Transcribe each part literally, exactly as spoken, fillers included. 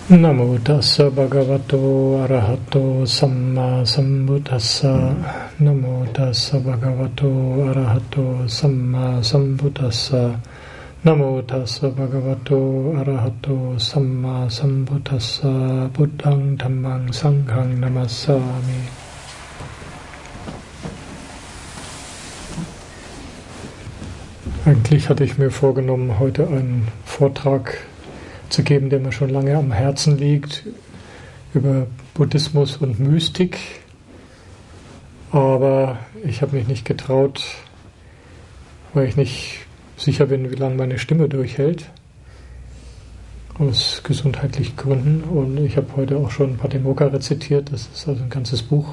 Namo tassa bhagavato arahato samma sambuddhassa. Namo tassa bhagavato arahato samma sambuddhassa. Namo tassa bhagavato arahato samma sambuddhassa. Buddhang dhammang sanghang namassami. Eigentlich hatte ich mir vorgenommen, heute einen Vortrag zu geben, der mir schon lange am Herzen liegt, über Buddhismus und Mystik. Aber ich habe mich nicht getraut, weil ich nicht sicher bin, wie lange meine Stimme durchhält, aus gesundheitlichen Gründen. Und ich habe heute auch schon Patimokkha rezitiert, das ist also ein ganzes Buch.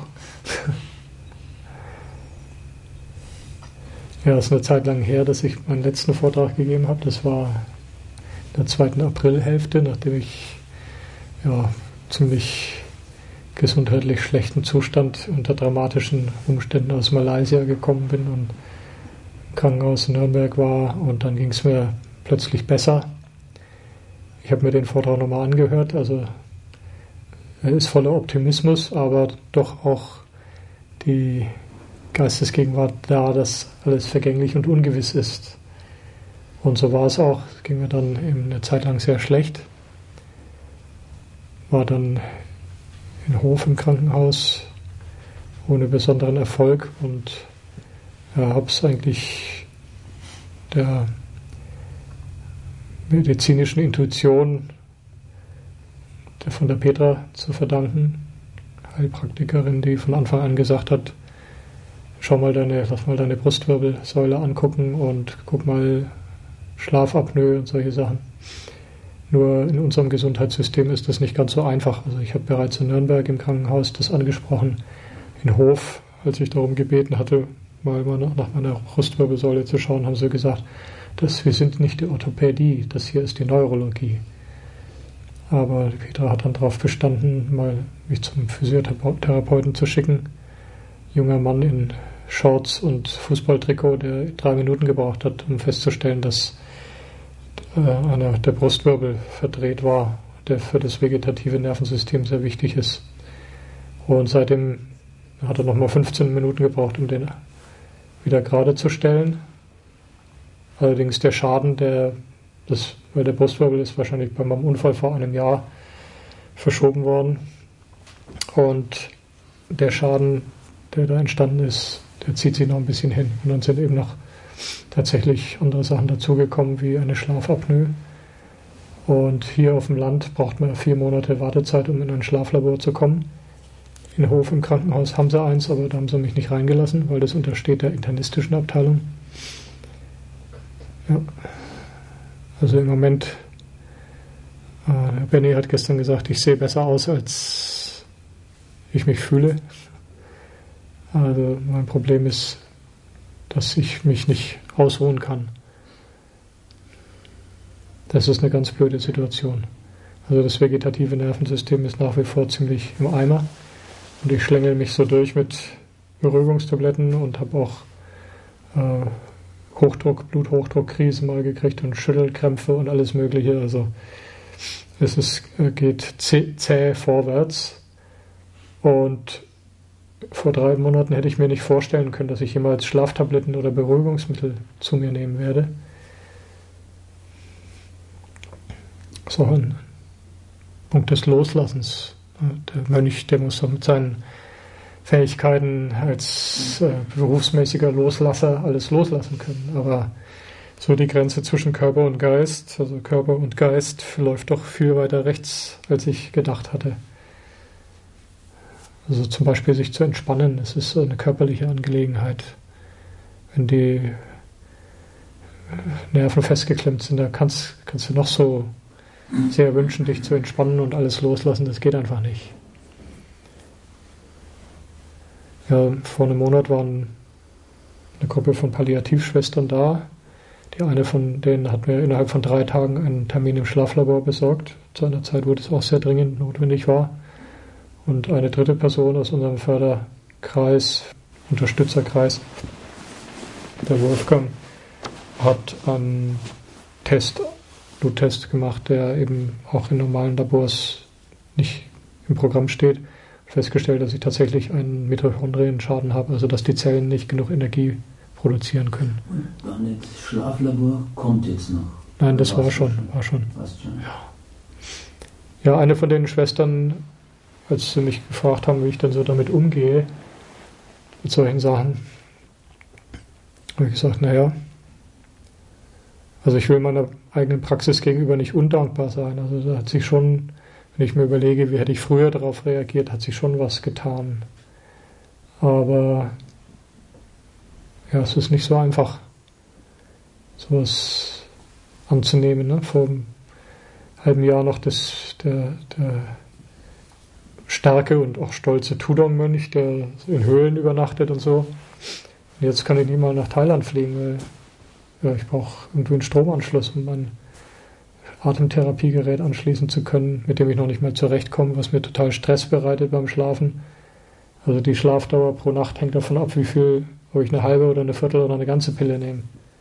Ja, es ist eine Zeit lang her, dass ich meinen letzten Vortrag gegeben habe. Das war in der zweiten Aprilhälfte, nachdem ich ja, ziemlich gesundheitlich schlechten Zustand unter dramatischen Umständen aus Malaysia gekommen bin und im Krankenhaus in Nürnberg war, und dann ging es mir plötzlich besser. Ich habe mir den Vortrag nochmal angehört, also er ist voller Optimismus, aber doch auch die Geistesgegenwart da, dass alles vergänglich und ungewiss ist. Und so war es auch. Es ging mir dann eben eine Zeit lang sehr schlecht. War dann in Hof im Krankenhaus ohne besonderen Erfolg und ja, habe es eigentlich der medizinischen Intuition der von der Petra zu verdanken, Heilpraktikerin, die von Anfang an gesagt hat, schau mal deine, lass mal deine Brustwirbelsäule angucken und guck mal Schlafapnoe und solche Sachen. Nur in unserem Gesundheitssystem ist das nicht ganz so einfach. Also ich habe bereits in Nürnberg im Krankenhaus das angesprochen. In Hof, als ich darum gebeten hatte, mal nach meiner Brustwirbelsäule zu schauen, haben sie gesagt, dass wir sind nicht die Orthopädie, das hier ist die Neurologie. Aber die Petra hat dann darauf bestanden, mal mich zum Physiotherapeuten zu schicken. Junger Mann in Shorts und Fußballtrikot, der drei Minuten gebraucht hat, um festzustellen, dass äh, einer der Brustwirbel verdreht war, der für das vegetative Nervensystem sehr wichtig ist. Und seitdem hat er nochmal fünfzehn Minuten gebraucht, um den wieder gerade zu stellen. Allerdings der Schaden, der, das, weil der Brustwirbel ist wahrscheinlich bei meinem Unfall vor einem Jahr verschoben worden. Und der Schaden, der da entstanden ist, der zieht sich noch ein bisschen hin. Und dann sind eben noch tatsächlich andere Sachen dazugekommen, wie eine Schlafapnoe. Und hier auf dem Land braucht man vier Monate Wartezeit, um in ein Schlaflabor zu kommen. In Hof im Krankenhaus haben sie eins, aber da haben sie mich nicht reingelassen, weil das untersteht der internistischen Abteilung. Ja. Also im Moment, äh, Benny hat gestern gesagt, ich sehe besser aus, als ich mich fühle. Also mein Problem ist, dass ich mich nicht ausruhen kann. Das ist eine ganz blöde Situation. Also das vegetative Nervensystem ist nach wie vor ziemlich im Eimer und ich schlängel mich so durch mit Beruhigungstabletten und habe auch äh, Hochdruck, Bluthochdruckkrise mal gekriegt und Schüttelkrämpfe und alles Mögliche. Also es ist, äh, geht zäh, zäh vorwärts. Und vor drei Monaten hätte ich mir nicht vorstellen können, dass ich jemals Schlaftabletten oder Beruhigungsmittel zu mir nehmen werde. So ein Punkt des Loslassens. Der Mönch, der muss mit seinen Fähigkeiten als äh, berufsmäßiger Loslasser alles loslassen können. Aber so die Grenze zwischen Körper und Geist, also Körper und Geist, läuft doch viel weiter rechts, als ich gedacht hatte. Also zum Beispiel sich zu entspannen, das ist eine körperliche Angelegenheit. Wenn die Nerven festgeklemmt sind, da kannst, kannst du noch so sehr wünschen, dich zu entspannen und alles loslassen, das geht einfach nicht. Ja, vor einem Monat waren eine Gruppe von Palliativschwestern da. Die eine von denen hat mir innerhalb von drei Tagen einen Termin im Schlaflabor besorgt, zu einer Zeit, wo das auch sehr dringend notwendig war. Und eine dritte Person aus unserem Förderkreis, Unterstützerkreis, der Wolfgang, hat einen Test, Bluttest gemacht, der eben auch in normalen Labors nicht im Programm steht, festgestellt, dass ich tatsächlich einen Mitochondrienschaden habe, also dass die Zellen nicht genug Energie produzieren können. Und dann das Schlaflabor kommt jetzt noch? Nein, das war schon, war schon. schon. Ja. Ja, eine von den Schwestern, als sie mich gefragt haben, wie ich dann so damit umgehe, mit solchen Sachen, habe ich gesagt, naja, also ich will meiner eigenen Praxis gegenüber nicht undankbar sein. Also da hat sich schon, wenn ich mir überlege, wie hätte ich früher darauf reagiert, hat sich schon was getan. Aber ja, es ist nicht so einfach, sowas anzunehmen. Ne? Vor einem halben Jahr noch das, der, der starke und auch stolze Tudong-Mönch, der in Höhlen übernachtet und so. Und jetzt kann ich nie mal nach Thailand fliegen, weil ja, ich brauche irgendwie einen Stromanschluss, um mein Atemtherapiegerät anschließen zu können, mit dem ich noch nicht mehr zurechtkomme, was mir total Stress bereitet beim Schlafen. Also die Schlafdauer pro Nacht hängt davon ab, wie viel, ob ich eine halbe oder eine Viertel oder eine ganze Pille nehme.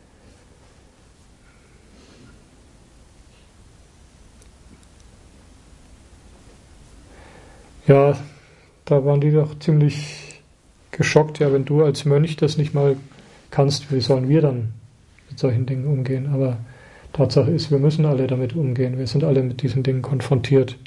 Ja, da waren die doch ziemlich geschockt. Ja, wenn du als Mönch das nicht mal kannst, wie sollen wir dann mit solchen Dingen umgehen? Aber Tatsache ist, wir müssen alle damit umgehen. Wir sind alle mit diesen Dingen konfrontiert.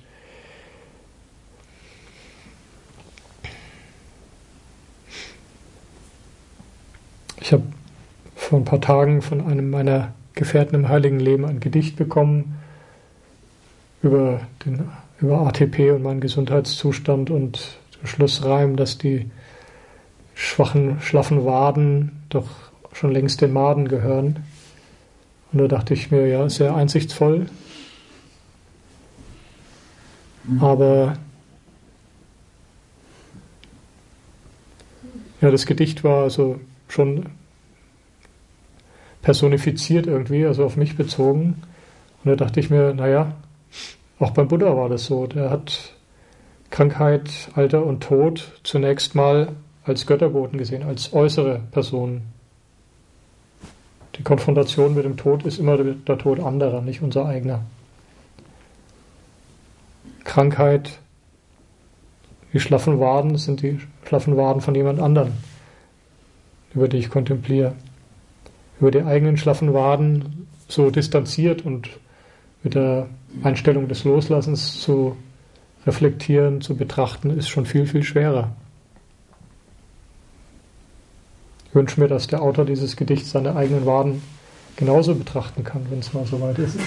Ich habe vor ein paar Tagen von einem meiner Gefährten im heiligen Leben ein Gedicht bekommen über, den, über A T P und meinen Gesundheitszustand und der Schlussreim, dass die schwachen, schlaffen Waden doch schon längst den Maden gehören. Und da dachte ich mir, ja, sehr einsichtsvoll. Aber ja, das Gedicht war also schon personifiziert irgendwie, also auf mich bezogen. Und da dachte ich mir, naja, auch beim Buddha war das so. Der hat Krankheit, Alter und Tod zunächst mal als Götterboten gesehen, als äußere Personen. Die Konfrontation mit dem Tod ist immer der Tod anderer, nicht unser eigener. Krankheit, die schlaffen Waden sind die schlaffen Waden von jemand anderem, über die ich kontempliere. Über die eigenen schlaffen Waden so distanziert und mit der Einstellung des Loslassens zu reflektieren, zu betrachten, ist schon viel, viel schwerer. Ich wünsche mir, dass der Autor dieses Gedichts seine eigenen Waden genauso betrachten kann, wenn es mal soweit ist.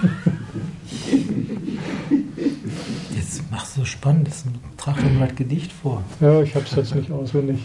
Jetzt machst du so spannend, das trag dir mal das Gedicht vor. Ja, ich habe es jetzt nicht auswendig.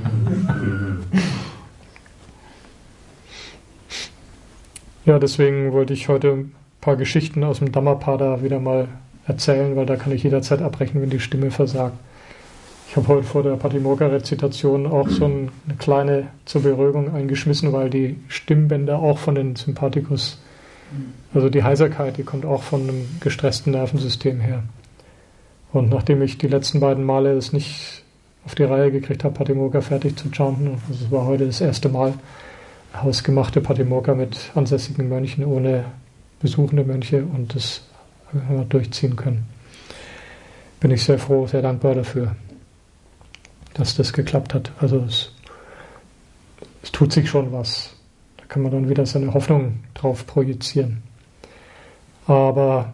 Ja, deswegen wollte ich heute ein paar Geschichten aus dem Dhammapada wieder mal erzählen, weil da kann ich jederzeit abbrechen, wenn die Stimme versagt. Ich habe heute vor der Patimokkha-Rezitation auch so eine kleine zur Beruhigung eingeschmissen, weil die Stimmbänder auch von den Sympathikus, also die Heiserkeit, die kommt auch von einem gestressten Nervensystem her. Und nachdem ich die letzten beiden Male es nicht auf die Reihe gekriegt habe, Patimokkha fertig zu chanten, also es war heute das erste Mal, hausgemachte Patimokkha mit ansässigen Mönchen ohne besuchende Mönche, und das haben wir durchziehen können. Bin ich sehr froh, sehr dankbar dafür, dass das geklappt hat. Also es, es tut sich schon was. Da kann man dann wieder seine Hoffnung drauf projizieren. Aber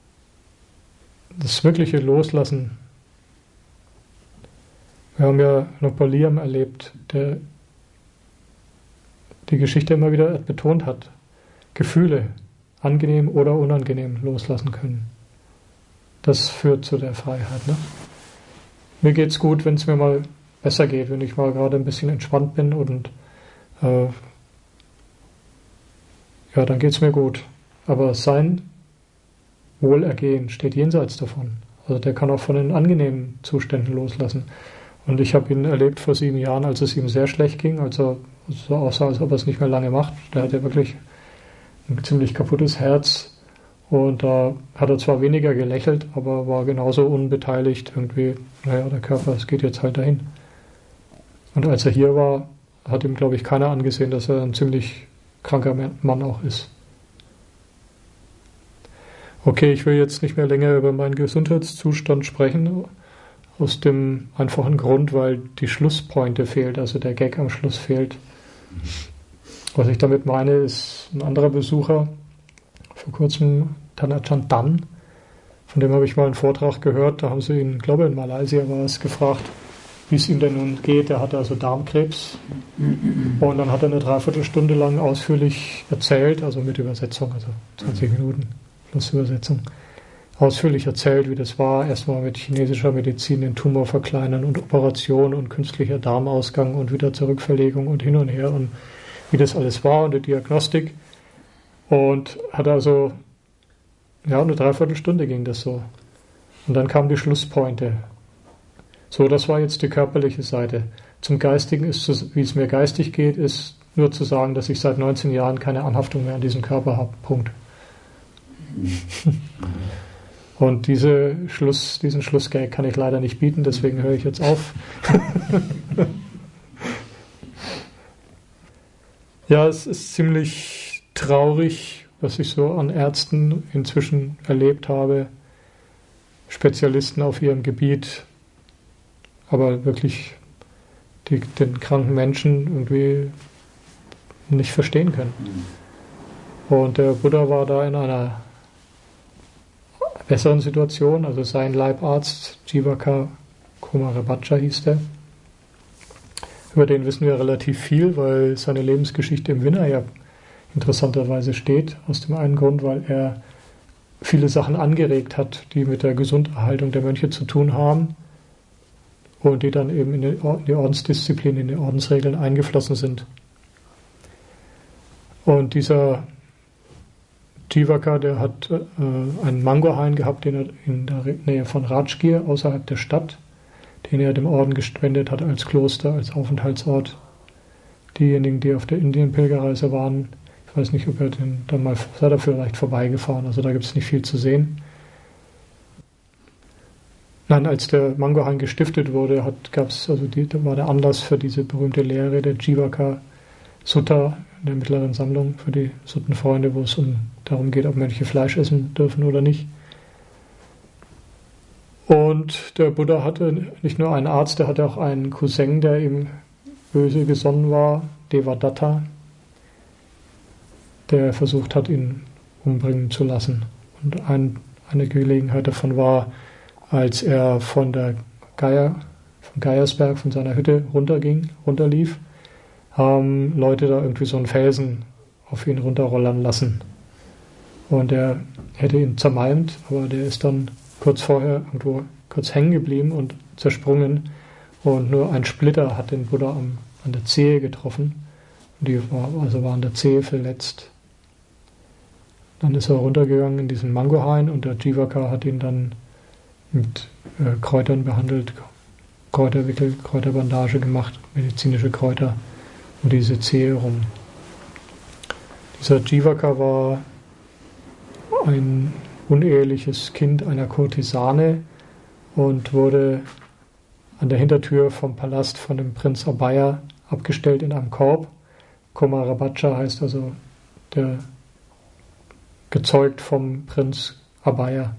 das wirkliche Loslassen, wir haben ja Longpa Liam erlebt, der die Geschichte immer wieder betont hat, Gefühle, angenehm oder unangenehm, loslassen können. Das führt zu der Freiheit. Ne? Mir geht's gut, wenn es mir mal besser geht, wenn ich mal gerade ein bisschen entspannt bin, und äh, ja, dann geht's mir gut. Aber sein Wohlergehen steht jenseits davon. Also der kann auch von den angenehmen Zuständen loslassen. Und ich habe ihn erlebt vor sieben Jahren, als es ihm sehr schlecht ging, als er so aussah, als ob er es nicht mehr lange macht. Der hatte wirklich ein ziemlich kaputtes Herz, und da hat er zwar weniger gelächelt, aber war genauso unbeteiligt irgendwie. Naja, der Körper, es geht jetzt halt dahin. Und als er hier war, hat ihm, glaube ich, keiner angesehen, dass er ein ziemlich kranker Mann auch ist. Okay, ich will jetzt nicht mehr länger über meinen Gesundheitszustand sprechen, aus dem einfachen Grund, weil die Schlusspointe fehlt, also der Gag am Schluss fehlt. Was ich damit meine, ist ein anderer Besucher, vor kurzem Thanachart Dan, von dem habe ich mal einen Vortrag gehört, da haben sie ihn, glaube ich in Malaysia war es, gefragt, wie es ihm denn nun geht. Er hatte also Darmkrebs und dann hat er eine Dreiviertelstunde lang ausführlich erzählt, also mit Übersetzung, also zwanzig Minuten plus Übersetzung, ausführlich erzählt, wie das war, erstmal mit chinesischer Medizin den Tumor verkleinern und Operation und künstlicher Darmausgang und wieder Zurückverlegung und hin und her und wie das alles war und die Diagnostik. Und hat also, ja, eine Dreiviertelstunde ging das so. Und dann kam die Schlusspointe. So, das war jetzt die körperliche Seite. Zum Geistigen ist es, wie es mir geistig geht, ist nur zu sagen, dass ich seit neunzehn Jahren keine Anhaftung mehr an diesem Körper habe. Punkt. Und diese Schluss, diesen Schlussgag kann ich leider nicht bieten, deswegen höre ich jetzt auf. Ja, es ist ziemlich traurig, was ich so an Ärzten inzwischen erlebt habe. Spezialisten auf ihrem Gebiet, aber wirklich die, den kranken Menschen irgendwie nicht verstehen können. Und der Buddha war da in einer besseren Situation, also sein Leibarzt, Jivaka Kumarabhaja hieß der. Über den wissen wir relativ viel, weil seine Lebensgeschichte im Vinaya interessanterweise steht. Aus dem einen Grund, weil er viele Sachen angeregt hat, die mit der Gesunderhaltung der Mönche zu tun haben und die dann eben in die, in die Ordensdisziplin, in die Ordensregeln eingeflossen sind. Und dieser Jivaka, der hat äh, einen Mangohain gehabt, den er in der Nähe von Rajgir, außerhalb der Stadt, den er dem Orden gespendet hat als Kloster, als Aufenthaltsort. Diejenigen, die auf der Indien-Pilgerreise waren, ich weiß nicht, ob er den dann mal, sei da vielleicht vorbeigefahren, also da gibt es nicht viel zu sehen. Nein, als der Mangohain gestiftet wurde, hat, gab's, also die, da war der Anlass für diese berühmte Lehre der Jivaka Sutta in der mittleren Sammlung für die Suttenfreunde, wo es um darum geht, ob Mönche Fleisch essen dürfen oder nicht. Und der Buddha hatte nicht nur einen Arzt, der hatte auch einen Cousin, der ihm böse gesonnen war, Devadatta, der versucht hat, ihn umbringen zu lassen. Und ein, eine Gelegenheit davon war, als er von der Geier, von Geiersberg, von seiner Hütte runterging, runterlief, haben Leute da irgendwie so einen Felsen auf ihn runterrollern lassen. Und er hätte ihn zermalmt, aber der ist dann kurz vorher irgendwo kurz hängen geblieben und zersprungen. Und nur ein Splitter hat den Buddha am, an der Zehe getroffen. Und die war, also war an der Zehe verletzt. Dann ist er runtergegangen in diesen Mangohain und der Jivaka hat ihn dann mit äh, Kräutern behandelt, Kräuterwickel, Kräuterbandage gemacht, medizinische Kräuter um diese Zehe rum. Dieser Jivaka war ein uneheliches Kind einer Kurtisane und wurde an der Hintertür vom Palast von dem Prinz Abhaya abgestellt in einem Korb. Kumarabhaja heißt also der gezeugt vom Prinz Abhaya.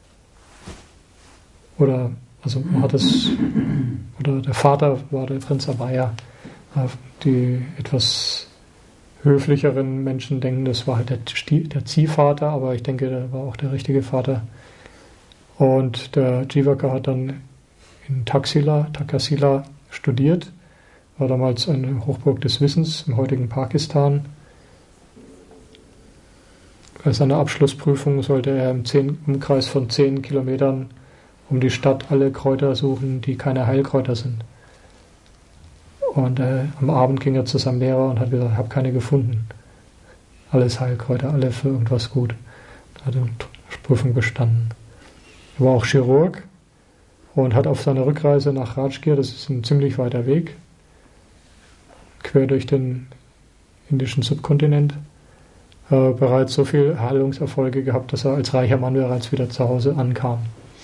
Oder, also man hat es, oder der Vater war der Prinz Abhaya. Die etwas höflicheren Menschen denken, das war halt der, der Ziehvater, aber ich denke, der war auch der richtige Vater. Und der Jivaka hat dann in Taxila, Takasila studiert, war damals eine Hochburg des Wissens im heutigen Pakistan. Bei seiner Abschlussprüfung sollte er im zehn, Umkreis von zehn Kilometern um die Stadt alle Kräuter suchen, die keine Heilkräuter sind. Und äh, am Abend ging er zu seinem Lehrer und hat gesagt, ich habe keine gefunden. Alles Heilkräuter, alle für irgendwas gut. Da hat er die Prüfung bestanden. Er war auch Chirurg und hat auf seiner Rückreise nach Rajgir, das ist ein ziemlich weiter Weg, quer durch den indischen Subkontinent, äh, bereits so viel Heilungserfolge gehabt, dass er als reicher Mann bereits wieder zu Hause ankam.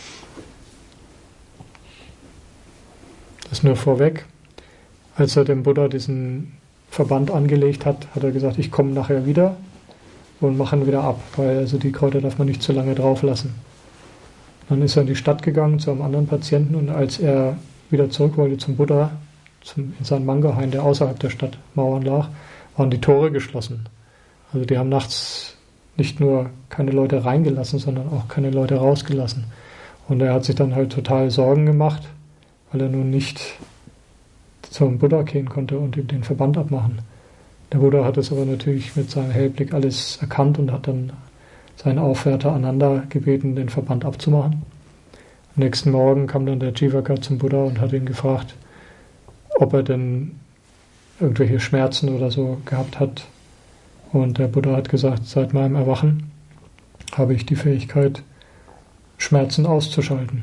Das nur vorweg. Als er dem Buddha diesen Verband angelegt hat, hat er gesagt, ich komme nachher wieder. und machen wieder ab, weil also die Kräuter darf man nicht zu lange drauf lassen. Dann ist er in die Stadt gegangen zu einem anderen Patienten und als er wieder zurück wollte zum Buddha, zum, in seinen Manga-Hain, der außerhalb der Stadtmauern lag, waren die Tore geschlossen. Also die haben nachts nicht nur keine Leute reingelassen, sondern auch keine Leute rausgelassen. Und er hat sich dann halt total Sorgen gemacht, weil er nun nicht zum Buddha gehen konnte und ihm den Verband abmachen. Der Buddha hat es aber natürlich mit seinem Hellblick alles erkannt und hat dann seinen Aufwärter Ananda gebeten, den Verband abzumachen. Am nächsten Morgen kam dann der Jivaka zum Buddha und hat ihn gefragt, ob er denn irgendwelche Schmerzen oder so gehabt hat. Und der Buddha hat gesagt, seit meinem Erwachen habe ich die Fähigkeit, Schmerzen auszuschalten.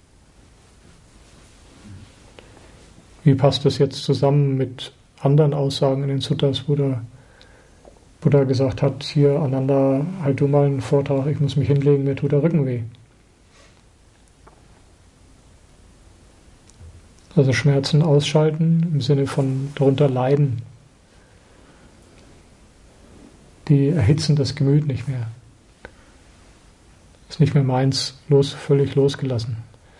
Wie passt das jetzt zusammen mit anderen Aussagen in den Suttas, wo der Buddha gesagt hat, hier Ananda, halt du mal einen Vortrag, ich muss mich hinlegen, mir tut der Rücken weh. Also Schmerzen ausschalten im Sinne von darunter leiden. Die erhitzen das Gemüt nicht mehr. Ist nicht mehr meins, los, völlig losgelassen.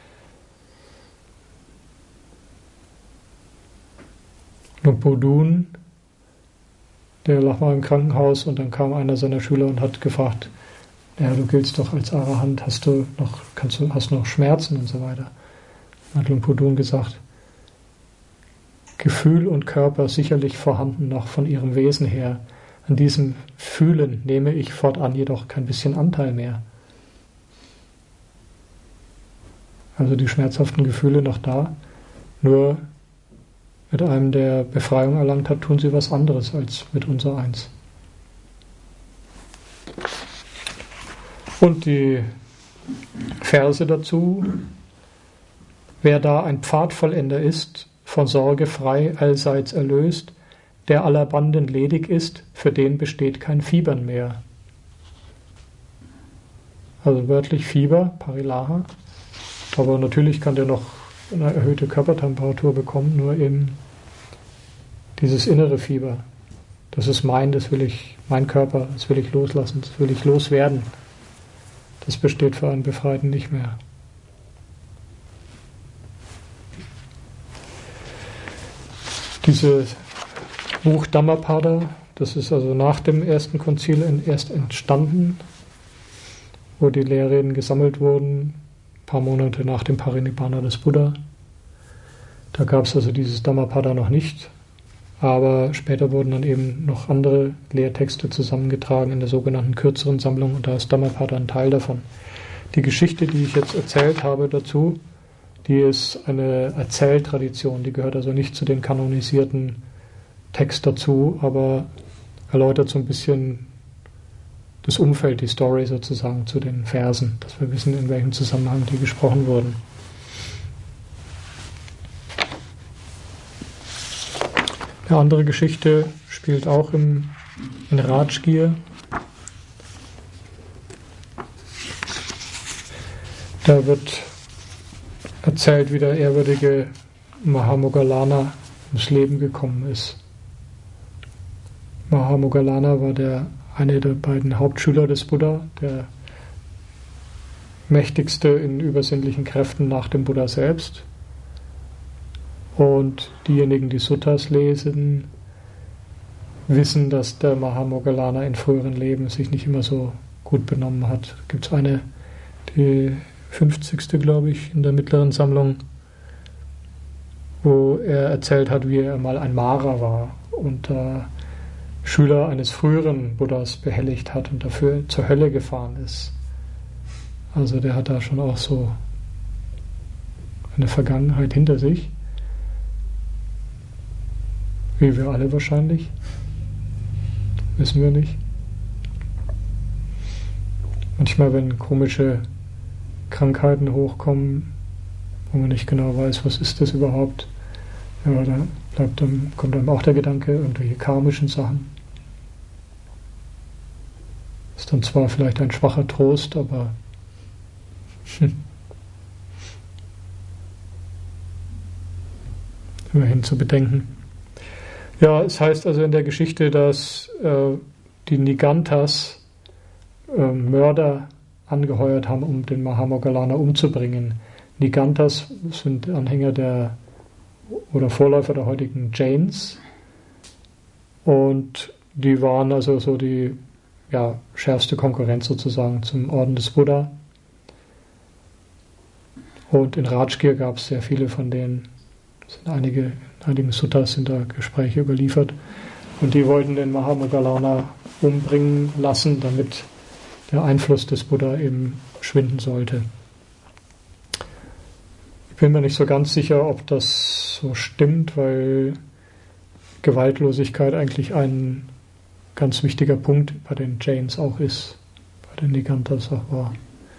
Lumpur Dun, der lag mal im Krankenhaus und dann kam einer seiner Schüler und hat gefragt, ja, du giltst doch als Arahant, hast du noch, kannst du, hast du noch Schmerzen und so weiter. Dann hat Lumpur Dun gesagt, Gefühl und Körper sicherlich vorhanden noch von ihrem Wesen her. An diesem Fühlen nehme ich fortan jedoch kein bisschen Anteil mehr. Also die schmerzhaften Gefühle noch da, nur mit einem, der Befreiung erlangt hat, tun sie was anderes als mit unser Eins. Und die Verse dazu, wer da ein Pfadvollender ist, von Sorge frei, allseits erlöst, der aller Banden ledig ist, für den besteht kein Fiebern mehr. Also wörtlich Fieber, Parilaha, aber natürlich kann der noch eine erhöhte Körpertemperatur bekommen, nur eben dieses innere Fieber. Das ist mein, das will ich, mein Körper, das will ich loslassen, das will ich loswerden. Das besteht für einen Befreiten nicht mehr. Dieses Buch Dhammapada, das ist also nach dem ersten Konzil erst entstanden, wo die Lehrreden gesammelt wurden, ein paar Monate nach dem Parinibbana des Buddha. Da gab es also dieses Dhammapada noch nicht, aber später wurden dann eben noch andere Lehrtexte zusammengetragen in der sogenannten kürzeren Sammlung und da ist Dhammapada ein Teil davon. Die Geschichte, die ich jetzt erzählt habe dazu, die ist eine Erzähltradition, die gehört also nicht zu den kanonisierten Text dazu, aber erläutert so ein bisschen das Umfeld, die Story sozusagen zu den Versen, dass wir wissen, in welchem Zusammenhang die gesprochen wurden. Eine andere Geschichte spielt auch im, in Rajgir. Da wird erzählt, wie der ehrwürdige Mahamoggallana ums Leben gekommen ist. Mahamoggallana war der eine der beiden Hauptschüler des Buddha, der mächtigste in übersinnlichen Kräften nach dem Buddha selbst. Und diejenigen, die Suttas lesen, wissen, dass der Mahamoggallana in früheren Leben sich nicht immer so gut benommen hat. Da gibt es eine, die fünfzigste, glaube ich, in der mittleren Sammlung, wo er erzählt hat, wie er mal ein Mara war und äh, Schüler eines früheren Buddhas behelligt hat und dafür zur Hölle gefahren ist. Also der hat da schon auch so eine Vergangenheit hinter sich. Wie wir alle wahrscheinlich. Wissen wir nicht. Manchmal, wenn komische Krankheiten hochkommen, wo man nicht genau weiß, was ist das überhaupt, ja, da bleibt dann, kommt dann auch der Gedanke, irgendwelche karmischen Sachen. Ist dann zwar vielleicht ein schwacher Trost, aber hm. immerhin zu bedenken. Ja, es heißt also in der Geschichte, dass äh, die Nigantas äh, Mörder angeheuert haben, um den Mahamoggalana umzubringen. Niganthas sind Anhänger der oder Vorläufer der heutigen Jains und die waren also so die ja, schärfste Konkurrenz sozusagen zum Orden des Buddha. Und in Rajgir gab es sehr viele von denen. Sind einige, in einigen Suttas sind da Gespräche überliefert. Und die wollten den Mahamoggalana umbringen lassen, damit der Einfluss des Buddha eben schwinden sollte. Ich bin mir nicht so ganz sicher, ob das so stimmt, weil Gewaltlosigkeit eigentlich ein ganz wichtiger Punkt bei den Jains auch ist, bei den Niganthas auch war.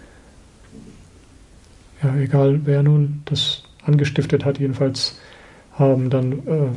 Ja, egal wer nun das angestiftet hat, jedenfalls haben dann äh,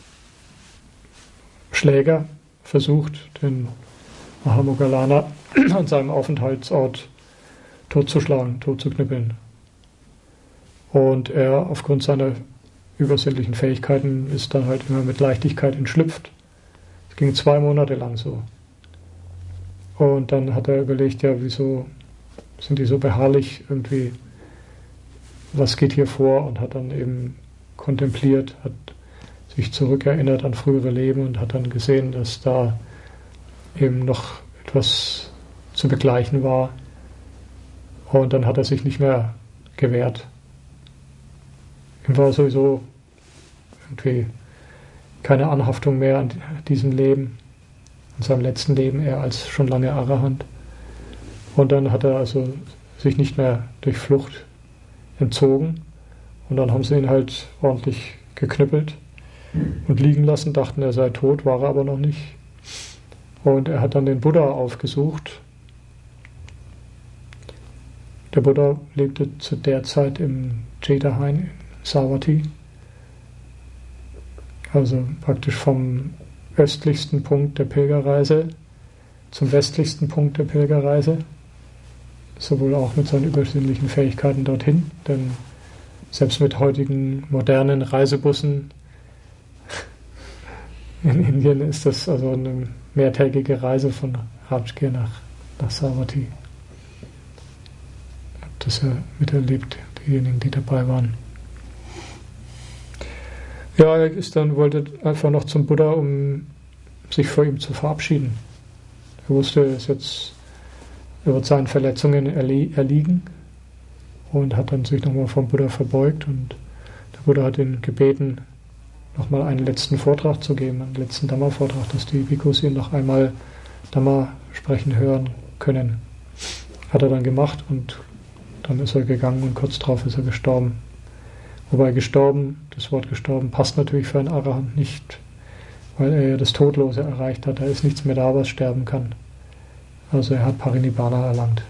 Schläger versucht, den Mahamoggalana an seinem Aufenthaltsort totzuschlagen, totzuknüppeln. Und er aufgrund seiner übersinnlichen Fähigkeiten ist dann halt immer mit Leichtigkeit entschlüpft. Es ging zwei Monate lang so. Und dann hat er überlegt, ja, wieso sind die so beharrlich irgendwie, was geht hier vor? Und hat dann eben kontempliert, hat sich zurückerinnert an frühere Leben und hat dann gesehen, dass da eben noch etwas zu begleichen war. Und dann hat er sich nicht mehr gewehrt. Ihm war sowieso irgendwie keine Anhaftung mehr an diesem Leben, in seinem letzten Leben, er als schon lange Arahant. Und dann hat er also sich nicht mehr durch Flucht entzogen. Und dann haben sie ihn halt ordentlich geknüppelt und liegen lassen, dachten, er sei tot, war er aber noch nicht. Und er hat dann den Buddha aufgesucht. Der Buddha lebte zu der Zeit im Jeta-Hain in Savatthi, also praktisch vom östlichsten Punkt der Pilgerreise zum westlichsten Punkt der Pilgerreise, sowohl auch mit seinen übersinnlichen Fähigkeiten dorthin, denn selbst mit heutigen modernen Reisebussen in Indien ist das also eine mehrtägige Reise von Rajgir nach, nach Savatthi. Ich habe das ja miterlebt, diejenigen, die dabei waren. Ja, er ist dann, wollte einfach noch zum Buddha, um sich vor ihm zu verabschieden. Er wusste, er ist jetzt, er wird seinen Verletzungen erlie- erliegen und hat dann sich nochmal vom Buddha verbeugt und der Buddha hat ihn gebeten, nochmal einen letzten Vortrag zu geben, einen letzten Dhamma-Vortrag, dass die Bhikkhus ihn noch einmal Dhamma sprechen hören können. Hat er dann gemacht und dann ist er gegangen und kurz darauf ist er gestorben. Wobei gestorben, das Wort gestorben, passt natürlich für einen Arahant nicht, weil er ja das Todlose erreicht hat. Da ist nichts mehr da, was sterben kann. Also er hat Parinibbana erlangt.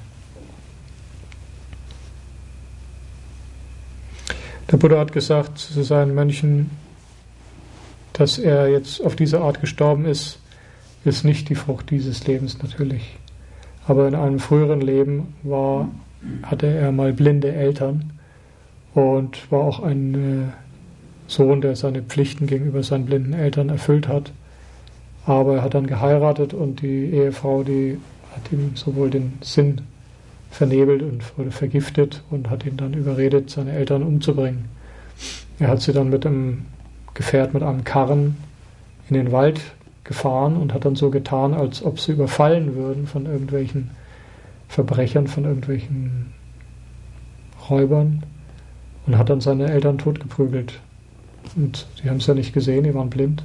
Der Buddha hat gesagt zu seinen Mönchen, dass er jetzt auf diese Art gestorben ist, ist nicht die Frucht dieses Lebens natürlich. Aber in einem früheren Leben war, hatte er mal blinde Eltern und war auch ein äh, Sohn, der seine Pflichten gegenüber seinen blinden Eltern erfüllt hat. Aber er hat dann geheiratet und die Ehefrau, die hat ihm sowohl den Sinn vernebelt und wurde vergiftet und hat ihn dann überredet, seine Eltern umzubringen. Er hat sie dann mit einem Gefährt, mit einem Karren in den Wald gefahren und hat dann so getan, als ob sie überfallen würden von irgendwelchen Verbrechern, von irgendwelchen Räubern und hat dann seine Eltern totgeprügelt. Und die haben es ja nicht gesehen, die waren blind.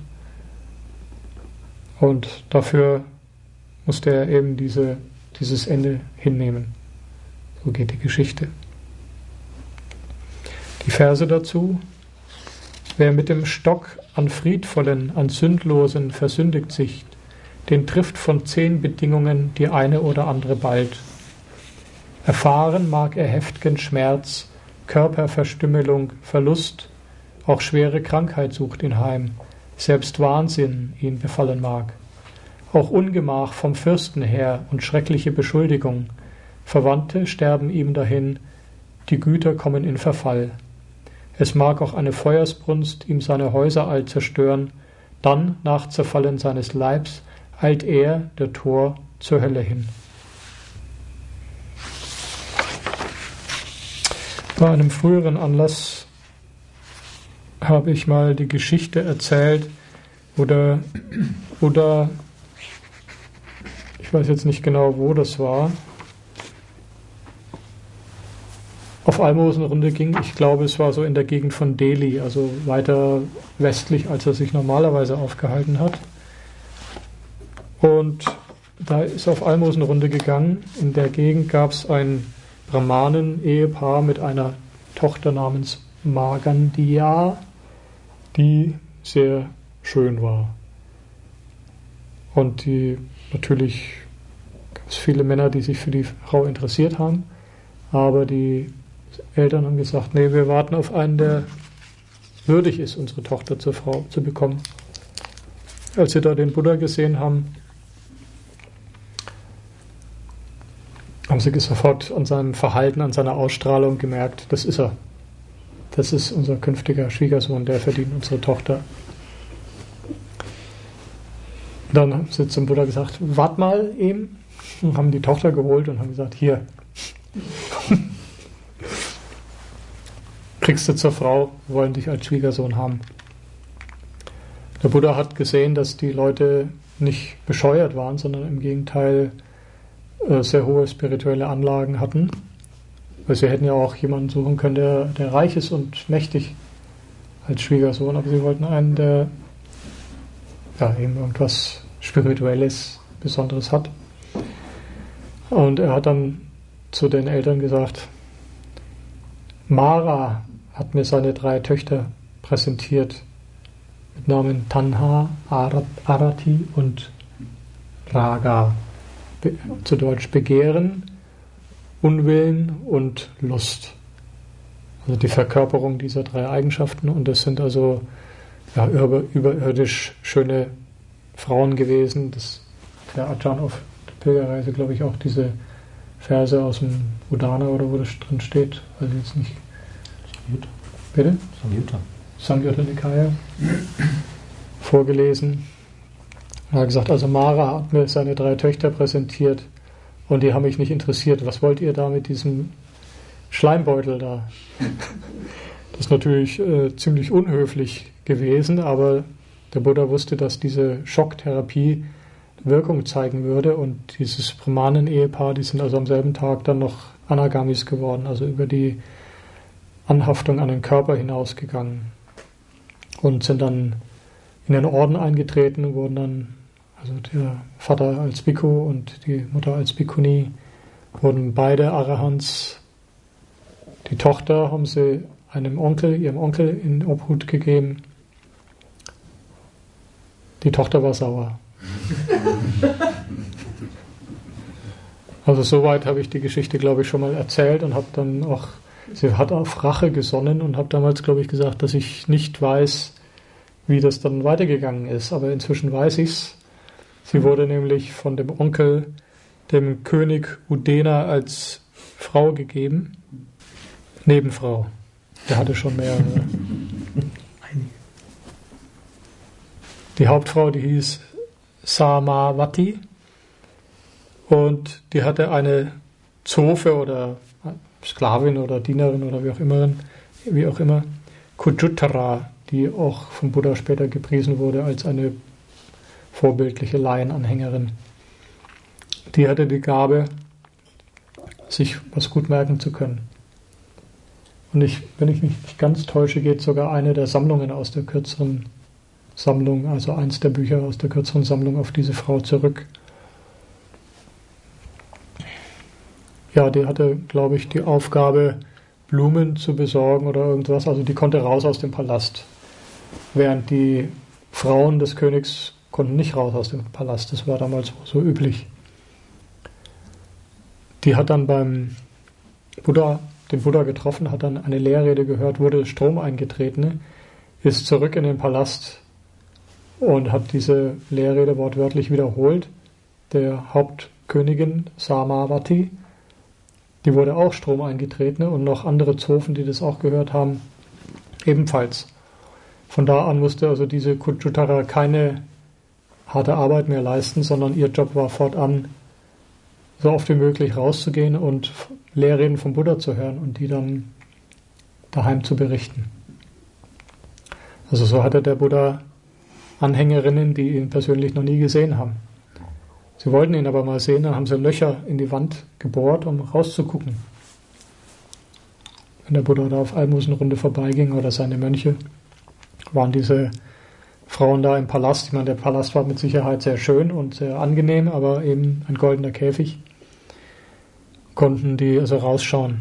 Und dafür musste er eben diese, dieses Ende hinnehmen. So geht die Geschichte. Die Verse dazu: Wer mit dem Stock an Friedvollen, an Sündlosen versündigt sich, den trifft von zehn Bedingungen die eine oder andere bald. Erfahren mag er heft'gen Schmerz, Körperverstümmelung, Verlust, auch schwere Krankheit sucht ihn heim, selbst Wahnsinn ihn befallen mag. Auch Ungemach vom Fürsten her und schreckliche Beschuldigung, Verwandte sterben ihm dahin, die Güter kommen in Verfall. Es mag auch eine Feuersbrunst ihm seine Häuser all zerstören, dann, nach Zerfallen seines Leibs, eilt er, der Tor, zur Hölle hin. Bei einem früheren Anlass habe ich mal die Geschichte erzählt, wo der Buddha, ich weiß jetzt nicht genau, wo das war, auf Almosenrunde ging. Ich glaube, es war so in der Gegend von Delhi, also weiter westlich, als er sich normalerweise aufgehalten hat. Und da ist er auf Almosenrunde gegangen. In der Gegend gab es ein Brahmanen-Ehepaar mit einer Tochter namens Margandiya, die sehr schön war. Und die natürlich gab es viele Männer, die sich für die Frau interessiert haben, aber die Eltern haben gesagt, nee, wir warten auf einen, der würdig ist, unsere Tochter zur Frau zu bekommen. Als sie da den Buddha gesehen haben, haben sie sofort an seinem Verhalten, an seiner Ausstrahlung gemerkt, das ist er. Das ist unser künftiger Schwiegersohn, der verdient unsere Tochter. Dann haben sie zum Buddha gesagt, wart mal eben, und haben die Tochter geholt und haben gesagt, hier, kriegst du zur Frau, wollen dich als Schwiegersohn haben. Der Buddha hat gesehen, dass die Leute nicht bescheuert waren, sondern im Gegenteil äh, sehr hohe spirituelle Anlagen hatten. Weil sie hätten ja auch jemanden suchen können, der, der reich ist und mächtig als Schwiegersohn, aber sie wollten einen, der ja, eben irgendwas Spirituelles, Besonderes hat. Und er hat dann zu den Eltern gesagt, Mara hat mir seine drei Töchter präsentiert mit Namen Tanha, Arati und Raga. Be- zu Deutsch Begehren, Unwillen und Lust. Also die Verkörperung dieser drei Eigenschaften. Und das sind also ja, über, überirdisch schöne Frauen gewesen. Das der Ajahn auf der Pilgerreise, glaube ich, auch diese Verse aus dem Udana oder wo das drin steht. Also jetzt nicht. Samyutta. Bitte? Samyutta. Samyutta Nikaya vorgelesen. Er hat gesagt, also Mara hat mir seine drei Töchter präsentiert und die haben mich nicht interessiert. Was wollt ihr da mit diesem Schleimbeutel da? Das ist natürlich äh, ziemlich unhöflich gewesen, aber der Buddha wusste, dass diese Schocktherapie Wirkung zeigen würde und dieses Brahmanen-Ehepaar, die sind also am selben Tag dann noch Anagamis geworden, also über die Anhaftung an den Körper hinausgegangen und sind dann in den Orden eingetreten, wurden dann, also der Vater als Bhikkhu und die Mutter als Bhikkhuni, wurden beide Arahants. Die Tochter haben sie einem Onkel, ihrem Onkel in Obhut gegeben. Die Tochter war sauer. Also soweit habe ich die Geschichte, glaube ich, schon mal erzählt und habe dann auch, sie hat auf Rache gesonnen und habe damals, glaube ich, gesagt, dass ich nicht weiß, wie das dann weitergegangen ist. Aber inzwischen weiß ich es. Sie wurde nämlich von dem Onkel, dem König Udena, als Frau gegeben. Nebenfrau. Der hatte schon mehrere. Die Hauptfrau, die hieß Samavati und die hatte eine Zofe oder Sklavin oder Dienerin oder wie auch immer, wie auch immer, Kujuttara, die auch vom Buddha später gepriesen wurde als eine vorbildliche Laienanhängerin. Die hatte die Gabe, sich was gut merken zu können. Und ich, wenn ich mich nicht ganz täusche, geht sogar eine der Sammlungen aus der kürzeren Sammlung, also eins der Bücher aus der kürzeren Sammlung auf diese Frau zurück. Ja, die hatte, glaube ich, die Aufgabe, Blumen zu besorgen oder irgendwas. Also die konnte raus aus dem Palast. Während die Frauen des Königs konnten nicht raus aus dem Palast. Das war damals so üblich. Die hat dann beim Buddha, den Buddha getroffen, hat dann eine Lehrrede gehört, wurde Strom eingetreten, ist zurück in den Palast und hat diese Lehrrede wortwörtlich wiederholt. Der Hauptkönigin Samavati, die wurde auch Strom eingetreten und noch andere Zofen, die das auch gehört haben, ebenfalls. Von da an musste also diese Kujuttara keine harte Arbeit mehr leisten, sondern ihr Job war fortan, so oft wie möglich rauszugehen und Lehrreden vom Buddha zu hören und die dann daheim zu berichten. Also so hatte der Buddha Anhängerinnen, die ihn persönlich noch nie gesehen haben. Sie wollten ihn aber mal sehen, dann haben sie Löcher in die Wand gebohrt, um rauszugucken. Wenn der Buddha da auf Almosenrunde vorbeiging oder seine Mönche, waren diese Frauen da im Palast. Ich meine, der Palast war mit Sicherheit sehr schön und sehr angenehm, aber eben ein goldener Käfig. Konnten die also rausschauen.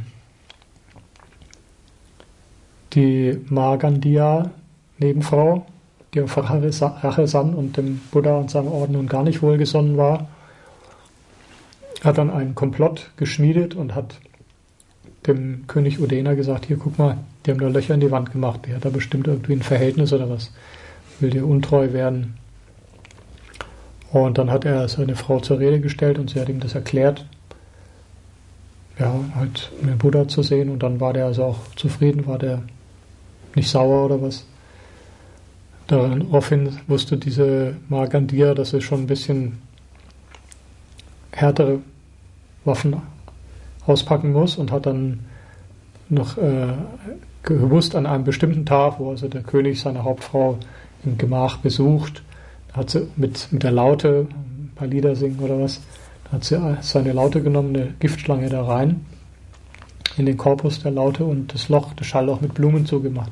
Die Markandeya, Nebenfrau, die auf Rache sann und dem Buddha und seinem Orden nun gar nicht wohlgesonnen war, hat dann einen Komplott geschmiedet und hat dem König Udena gesagt, hier guck mal, die haben da Löcher in die Wand gemacht, die hat da bestimmt irgendwie ein Verhältnis oder was, will dir untreu werden. Und dann hat er seine Frau zur Rede gestellt und sie hat ihm das erklärt, ja, halt den Buddha zu sehen, und dann war der also auch zufrieden, war der nicht sauer oder was. Daraufhin wusste diese Markandeya, dass sie schon ein bisschen härtere Waffen auspacken muss und hat dann noch äh, gewusst, an einem bestimmten Tag, wo also der König seine Hauptfrau im Gemach besucht, hat sie mit, mit der Laute, ein paar Lieder singen oder was, hat sie seine Laute genommen, eine Giftschlange da rein, in den Korpus der Laute und das Loch, das Schallloch mit Blumen zugemacht.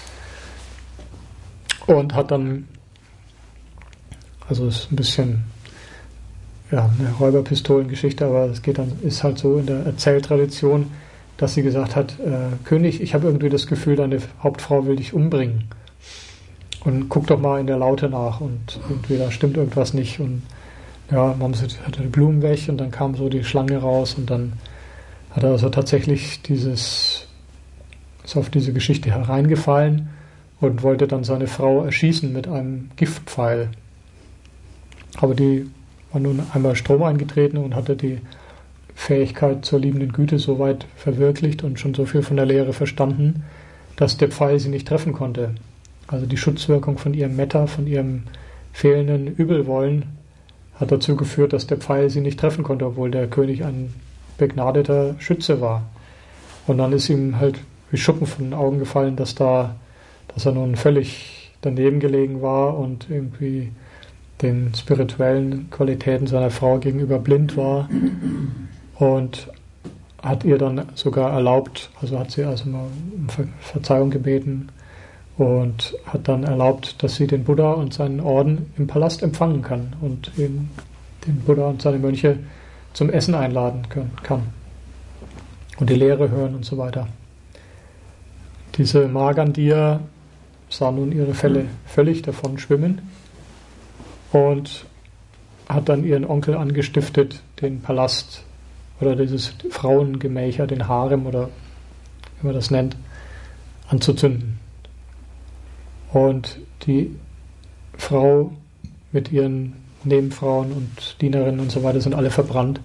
Und hat dann, also es ist ein bisschen, ja, eine Räuberpistolengeschichte, aber es geht dann, ist halt so in der Erzähltradition, dass sie gesagt hat, äh, König, ich habe irgendwie das Gefühl, deine Hauptfrau will dich umbringen. Und guck doch mal in der Laute nach und irgendwie da stimmt irgendwas nicht. Und ja, man hatte die Blumen weg und dann kam so die Schlange raus und dann hat er also tatsächlich dieses, ist auf diese Geschichte hereingefallen und wollte dann seine Frau erschießen mit einem Giftpfeil. Aber die war nun einmal Strom eingetreten und hatte die Fähigkeit zur liebenden Güte so weit verwirklicht und schon so viel von der Lehre verstanden, dass der Pfeil sie nicht treffen konnte. Also die Schutzwirkung von ihrem Metta, von ihrem fehlenden Übelwollen, hat dazu geführt, dass der Pfeil sie nicht treffen konnte, obwohl der König ein begnadeter Schütze war. Und dann ist ihm halt wie Schuppen von den Augen gefallen, dass da, dass er nun völlig daneben gelegen war und irgendwie den spirituellen Qualitäten seiner Frau gegenüber blind war, und hat ihr dann sogar erlaubt, also hat sie also mal um Ver- Verzeihung gebeten und hat dann erlaubt, dass sie den Buddha und seinen Orden im Palast empfangen kann und ihn, den Buddha und seine Mönche zum Essen einladen können, kann und die Lehre hören und so weiter. Diese Markandeya sah nun ihre Fälle völlig davon schwimmen und hat dann ihren Onkel angestiftet, den Palast oder dieses Frauengemächer, den Harem oder wie man das nennt, anzuzünden. Und die Frau mit ihren Nebenfrauen und Dienerinnen und so weiter sind alle verbrannt.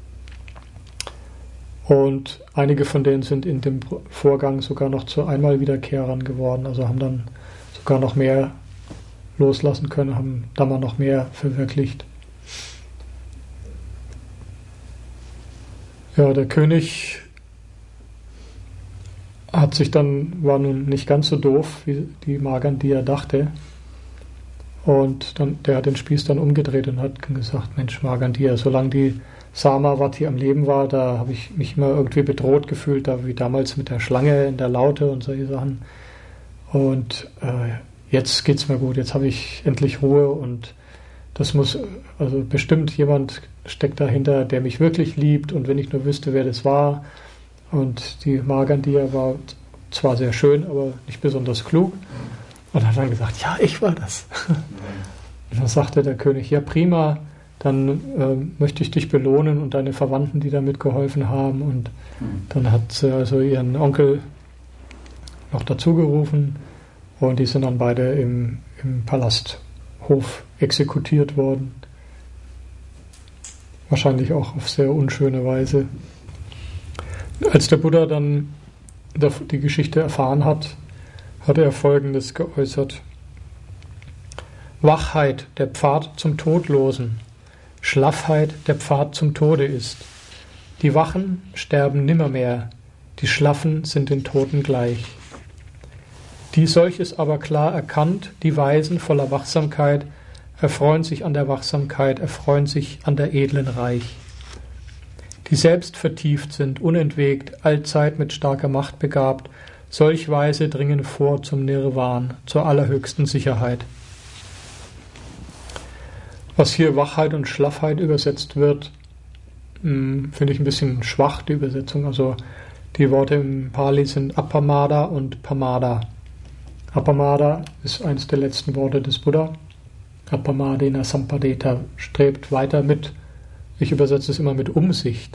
Und einige von denen sind in dem Vorgang sogar noch zu Einmalwiederkehrern geworden, also haben dann sogar noch mehr loslassen können, haben Dhamma noch mehr verwirklicht. Ja, der König hat sich dann, war nun nicht ganz so doof, wie die Markandeya dachte. Und dann, der hat den Spieß dann umgedreht und hat gesagt, Mensch, Markandeya, solange die Samavati am Leben war, da habe ich mich immer irgendwie bedroht gefühlt, da wie damals mit der Schlange in der Laute und solche Sachen. Und äh, jetzt geht's mir gut, jetzt habe ich endlich Ruhe und das muss, also bestimmt jemand steckt dahinter, der mich wirklich liebt, und wenn ich nur wüsste, wer das war. Und die Markandeya war zwar sehr schön, aber nicht besonders klug. Und hat dann gesagt, ja, ich war das. Und dann sagte der König, ja prima, dann äh, möchte ich dich belohnen und deine Verwandten, die da mitgeholfen haben. Und dann hat sie also ihren Onkel noch dazu gerufen und die sind dann beide im, im Palasthof exekutiert worden. Wahrscheinlich auch auf sehr unschöne Weise. Als der Buddha dann die Geschichte erfahren hat, hat er Folgendes geäußert: Wachheit, der Pfad zum Todlosen, Schlaffheit, der Pfad zum Tode ist. Die Wachen sterben nimmermehr, die Schlaffen sind den Toten gleich. Die solches aber klar erkannt, die Weisen voller Wachsamkeit, erfreuen sich an der Wachsamkeit, erfreuen sich an der edlen Reich. Die selbst vertieft sind, unentwegt, allzeit mit starker Macht begabt, solch Weise dringen vor zum Nirvan, zur allerhöchsten Sicherheit. Was hier Wachheit und Schlaffheit übersetzt wird, finde ich ein bisschen schwach, die Übersetzung. Also die Worte im Pali sind Appamada und Pamada. Appamada ist eines der letzten Worte des Buddha. Appamadena Sampadeta, strebt weiter mit. Ich übersetze es immer mit Umsicht.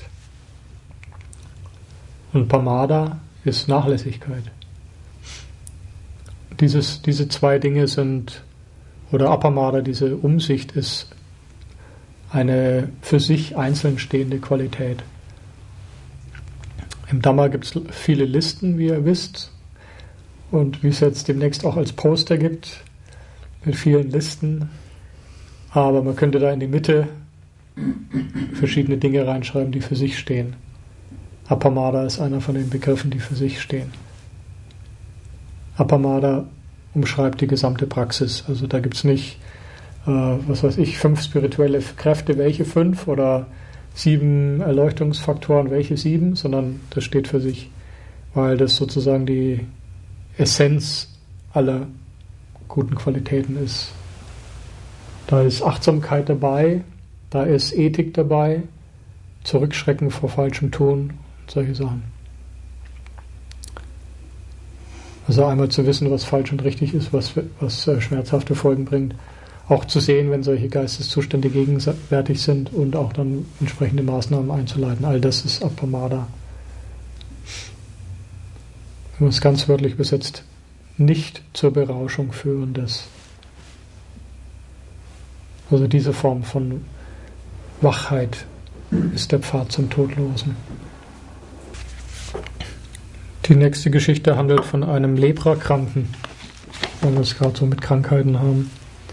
Und Pamada ist Nachlässigkeit. Dieses, diese zwei Dinge sind, oder Appamada, diese Umsicht ist eine für sich einzeln stehende Qualität. Im Dhamma gibt es viele Listen, wie ihr wisst, und wie es jetzt demnächst auch als Poster gibt, mit vielen Listen. Aber man könnte da in die Mitte verschiedene Dinge reinschreiben, die für sich stehen. Appamada ist einer von den Begriffen, die für sich stehen. Appamada umschreibt die gesamte Praxis. Also da gibt es nicht, äh, was weiß ich, fünf spirituelle Kräfte, welche fünf, oder sieben Erleuchtungsfaktoren, welche sieben, sondern das steht für sich, weil das sozusagen die Essenz aller guten Qualitäten ist. Da ist Achtsamkeit dabei, da ist Ethik dabei, Zurückschrecken vor falschem Tun, solche Sachen. Also einmal zu wissen, was falsch und richtig ist, was, was äh, schmerzhafte Folgen bringt. Auch zu sehen, wenn solche Geisteszustände gegenwärtig sind und auch dann entsprechende Maßnahmen einzuleiten. All das ist Appamada. Wenn man es ganz wörtlich übersetzt, nicht zur Berauschung führendes. Also diese Form von Wachheit ist der Pfad zum Todlosen. Die nächste Geschichte handelt von einem Leprakranken, wenn wir es gerade so mit Krankheiten haben,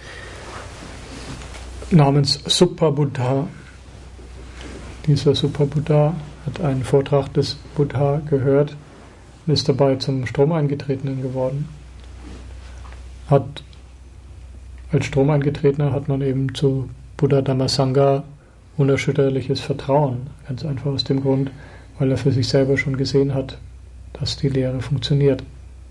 namens Suppabuddha. Dieser Suppabuddha hat einen Vortrag des Buddha gehört und ist dabei zum Stromeingetretenen geworden. Hat, als Stromeingetretener hat man eben zu Buddha Dhammasanga unerschütterliches Vertrauen, ganz einfach aus dem Grund, weil er für sich selber schon gesehen hat, dass die Lehre funktioniert.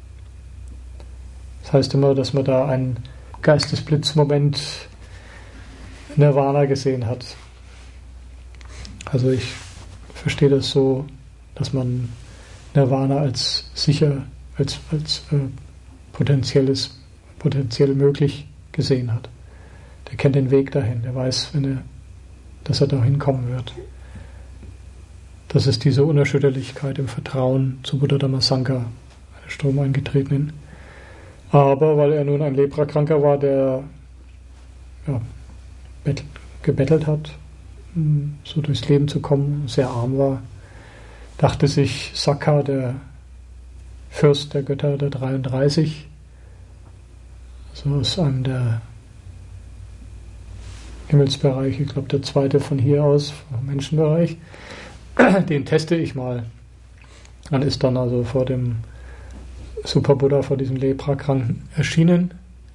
Das heißt immer, dass man da einen Geistesblitzmoment Nirvana gesehen hat. Also ich verstehe das so, dass man Nirvana als sicher, als, als äh, potenzielles, potenziell möglich gesehen hat. Der kennt den Weg dahin, der weiß, wenn er, dass er dahin kommen wird. Das ist diese Unerschütterlichkeit im Vertrauen zu Buddha Dhammasanga, einem Stromeingetretenen. Aber weil er nun ein Leprakranker war, der ja, gebettelt hat, so durchs Leben zu kommen, sehr arm war, dachte sich Sakka, der Fürst der Götter der dreiunddreißig, also aus einem der Himmelsbereiche, ich glaube der zweite von hier aus, vom Menschenbereich, den teste ich mal. Dann ist dann also vor dem Suppabuddha, vor diesem Leprakranken erschienen,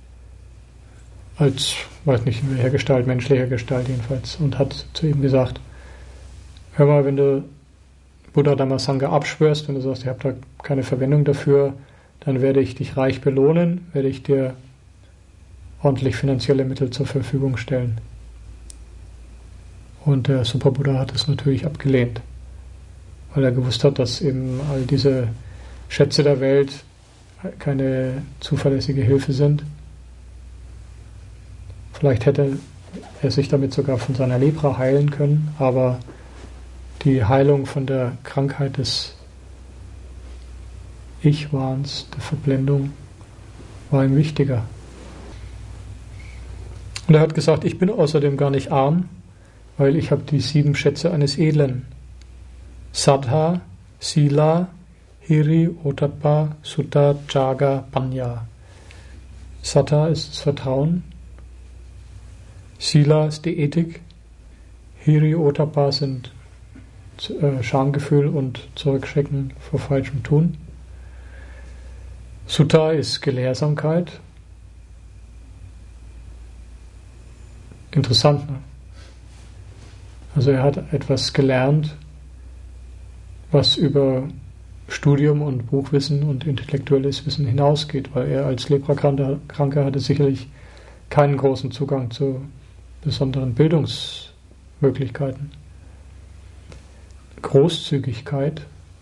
als, weiß nicht in welcher Gestalt, menschlicher Gestalt jedenfalls, und hat zu ihm gesagt, hör mal, wenn du Buddha Dhammasanga abschwörst, wenn du sagst, ich habe da keine Verwendung dafür, dann werde ich dich reich belohnen, werde ich dir ordentlich finanzielle Mittel zur Verfügung stellen. Und der Suppabuddha hat es natürlich abgelehnt, weil er gewusst hat, dass eben all diese Schätze der Welt keine zuverlässige Hilfe sind. Vielleicht hätte er sich damit sogar von seiner Lepra heilen können, aber die Heilung von der Krankheit des Ich-Wahns, der Verblendung, war ihm wichtiger. Und er hat gesagt, ich bin außerdem gar nicht arm, weil ich habe die sieben Schätze eines Edlen. Saddha, Sila, Hiri, Ottappa, Sutta, Jaga, Panya. Saddha ist das Vertrauen, Sila ist die Ethik, Hiri, Ottappa sind äh, Schamgefühl und Zurückschrecken vor falschem Tun. Sutta ist Gelehrsamkeit. Interessant, ne? Also er hat etwas gelernt, was über Studium und Buchwissen und intellektuelles Wissen hinausgeht, weil er als Leprakranker hatte sicherlich keinen großen Zugang zu besonderen Bildungsmöglichkeiten. Großzügigkeit.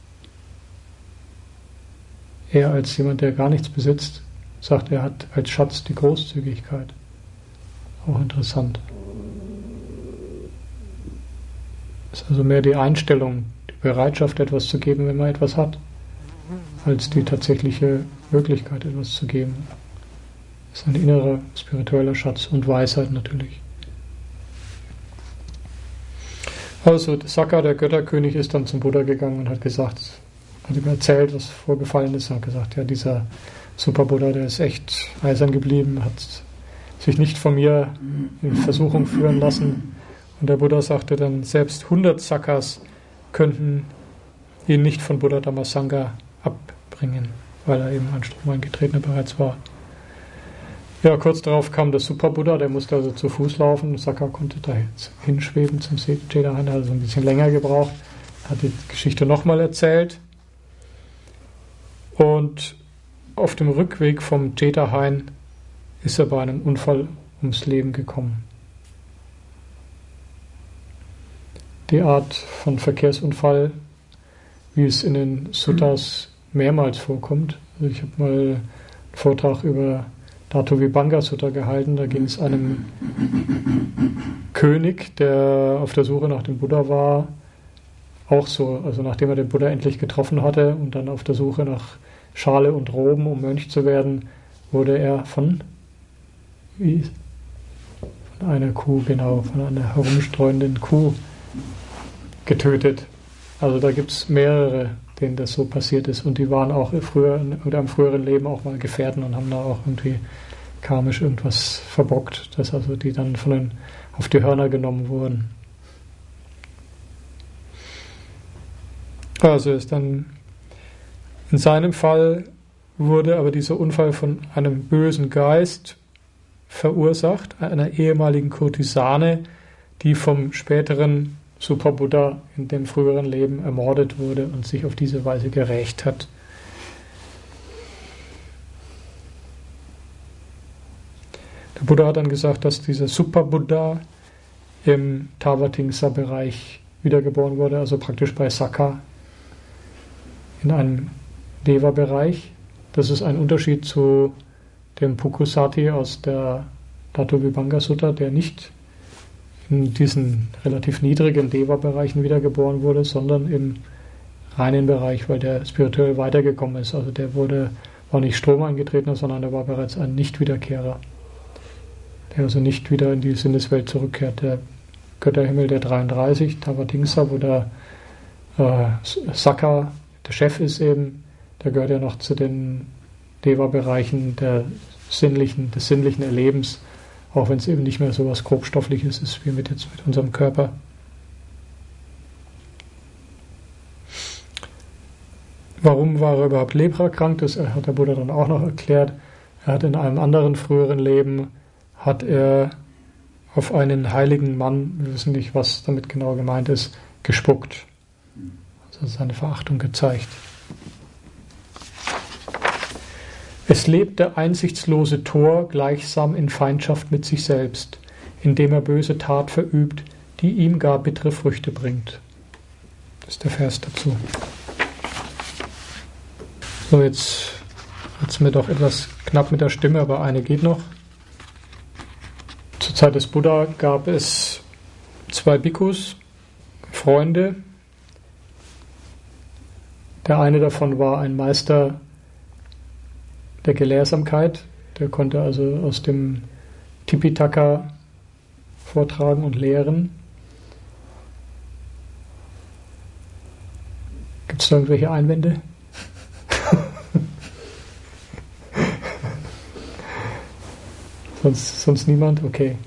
Er als jemand, der gar nichts besitzt, sagt, er hat als Schatz die Großzügigkeit. Auch interessant. Das ist also mehr die Einstellung, die Bereitschaft, etwas zu geben, wenn man etwas hat, als die tatsächliche Möglichkeit, etwas zu geben. Das ist ein innerer spiritueller Schatz und Weisheit natürlich. Also Sakka, der Götterkönig, ist dann zum Buddha gegangen und hat gesagt, hat ihm erzählt, was vorgefallen ist, und hat gesagt, ja, dieser Super-Buddha, der ist echt eisern geblieben, hat sich nicht von mir in Versuchung führen lassen. Und der Buddha sagte dann, selbst hundert Sakkas könnten ihn nicht von Buddha Dhammasanga abbringen, weil er eben ein Strom eingetretener bereits war. Ja, kurz darauf kam der Super-Buddha, der musste also zu Fuß laufen. Sakka konnte da hinschweben zum Jeda-Hain, hat also ein bisschen länger gebraucht, hat die Geschichte nochmal erzählt. Und auf dem Rückweg vom Jeda-Hain ist er bei einem Unfall ums Leben gekommen. Die Art von Verkehrsunfall, wie es in den Suttas mehrmals vorkommt. Also ich habe mal einen Vortrag über Dato Vibhanga Sutta gehalten. Da ging es einem König, der auf der Suche nach dem Buddha war, auch so. Also nachdem er den Buddha endlich getroffen hatte und dann auf der Suche nach Schale und Roben, um Mönch zu werden, wurde er von, wie, von einer Kuh, genau, von einer herumstreuenden Kuh getötet. Also da gibt es mehrere, denen das so passiert ist, und die waren auch früher oder im früheren Leben auch mal Gefährten und haben da auch irgendwie karmisch irgendwas verbockt, dass also die dann von den, auf die Hörner genommen wurden. Also ist dann in seinem Fall wurde aber dieser Unfall von einem bösen Geist verursacht, einer ehemaligen Kurtisane, die vom späteren Super-Buddha in dem früheren Leben ermordet wurde und sich auf diese Weise gerächt hat. Der Buddha hat dann gesagt, dass dieser Super-Buddha im Tavatimsa-Bereich wiedergeboren wurde, also praktisch bei Sakka in einem Deva-Bereich. Das ist ein Unterschied zu dem Pukusati aus der Dato Vibhanga Sutta, der nicht in diesen relativ niedrigen Deva-Bereichen wiedergeboren wurde, sondern im reinen Bereich, weil der spirituell weitergekommen ist. Also der wurde, war nicht Strom eingetretener, sondern er war bereits ein Nicht-Wiederkehrer, der also nicht wieder in die Sinneswelt zurückkehrt. Der Götterhimmel der dreiunddreißig, Tavatimsa, wo der äh, Sakka der Chef ist eben, der gehört ja noch zu den Deva-Bereichen der sinnlichen, des sinnlichen Erlebens, auch wenn es eben nicht mehr so was Grobstoffliches ist, wie mit jetzt mit unserem Körper. Warum war er überhaupt leprakrank? Das hat der Buddha dann auch noch erklärt. Er hat in einem anderen früheren Leben, hat er auf einen heiligen Mann, wir wissen nicht, was damit genau gemeint ist, gespuckt. Also seine Verachtung gezeigt. Es lebt der einsichtslose Tor gleichsam in Feindschaft mit sich selbst, indem er böse Tat verübt, die ihm gar bittere Früchte bringt. Das ist der Vers dazu. So, jetzt wird es mir doch etwas knapp mit der Stimme, aber eine geht noch. Zur Zeit des Buddha gab es zwei Bhikkhus, Freunde. Der eine davon war ein Meister der Gelehrsamkeit, der konnte also aus dem Tipitaka vortragen und lehren. Gibt es da irgendwelche Einwände? sonst, sonst niemand? Okay.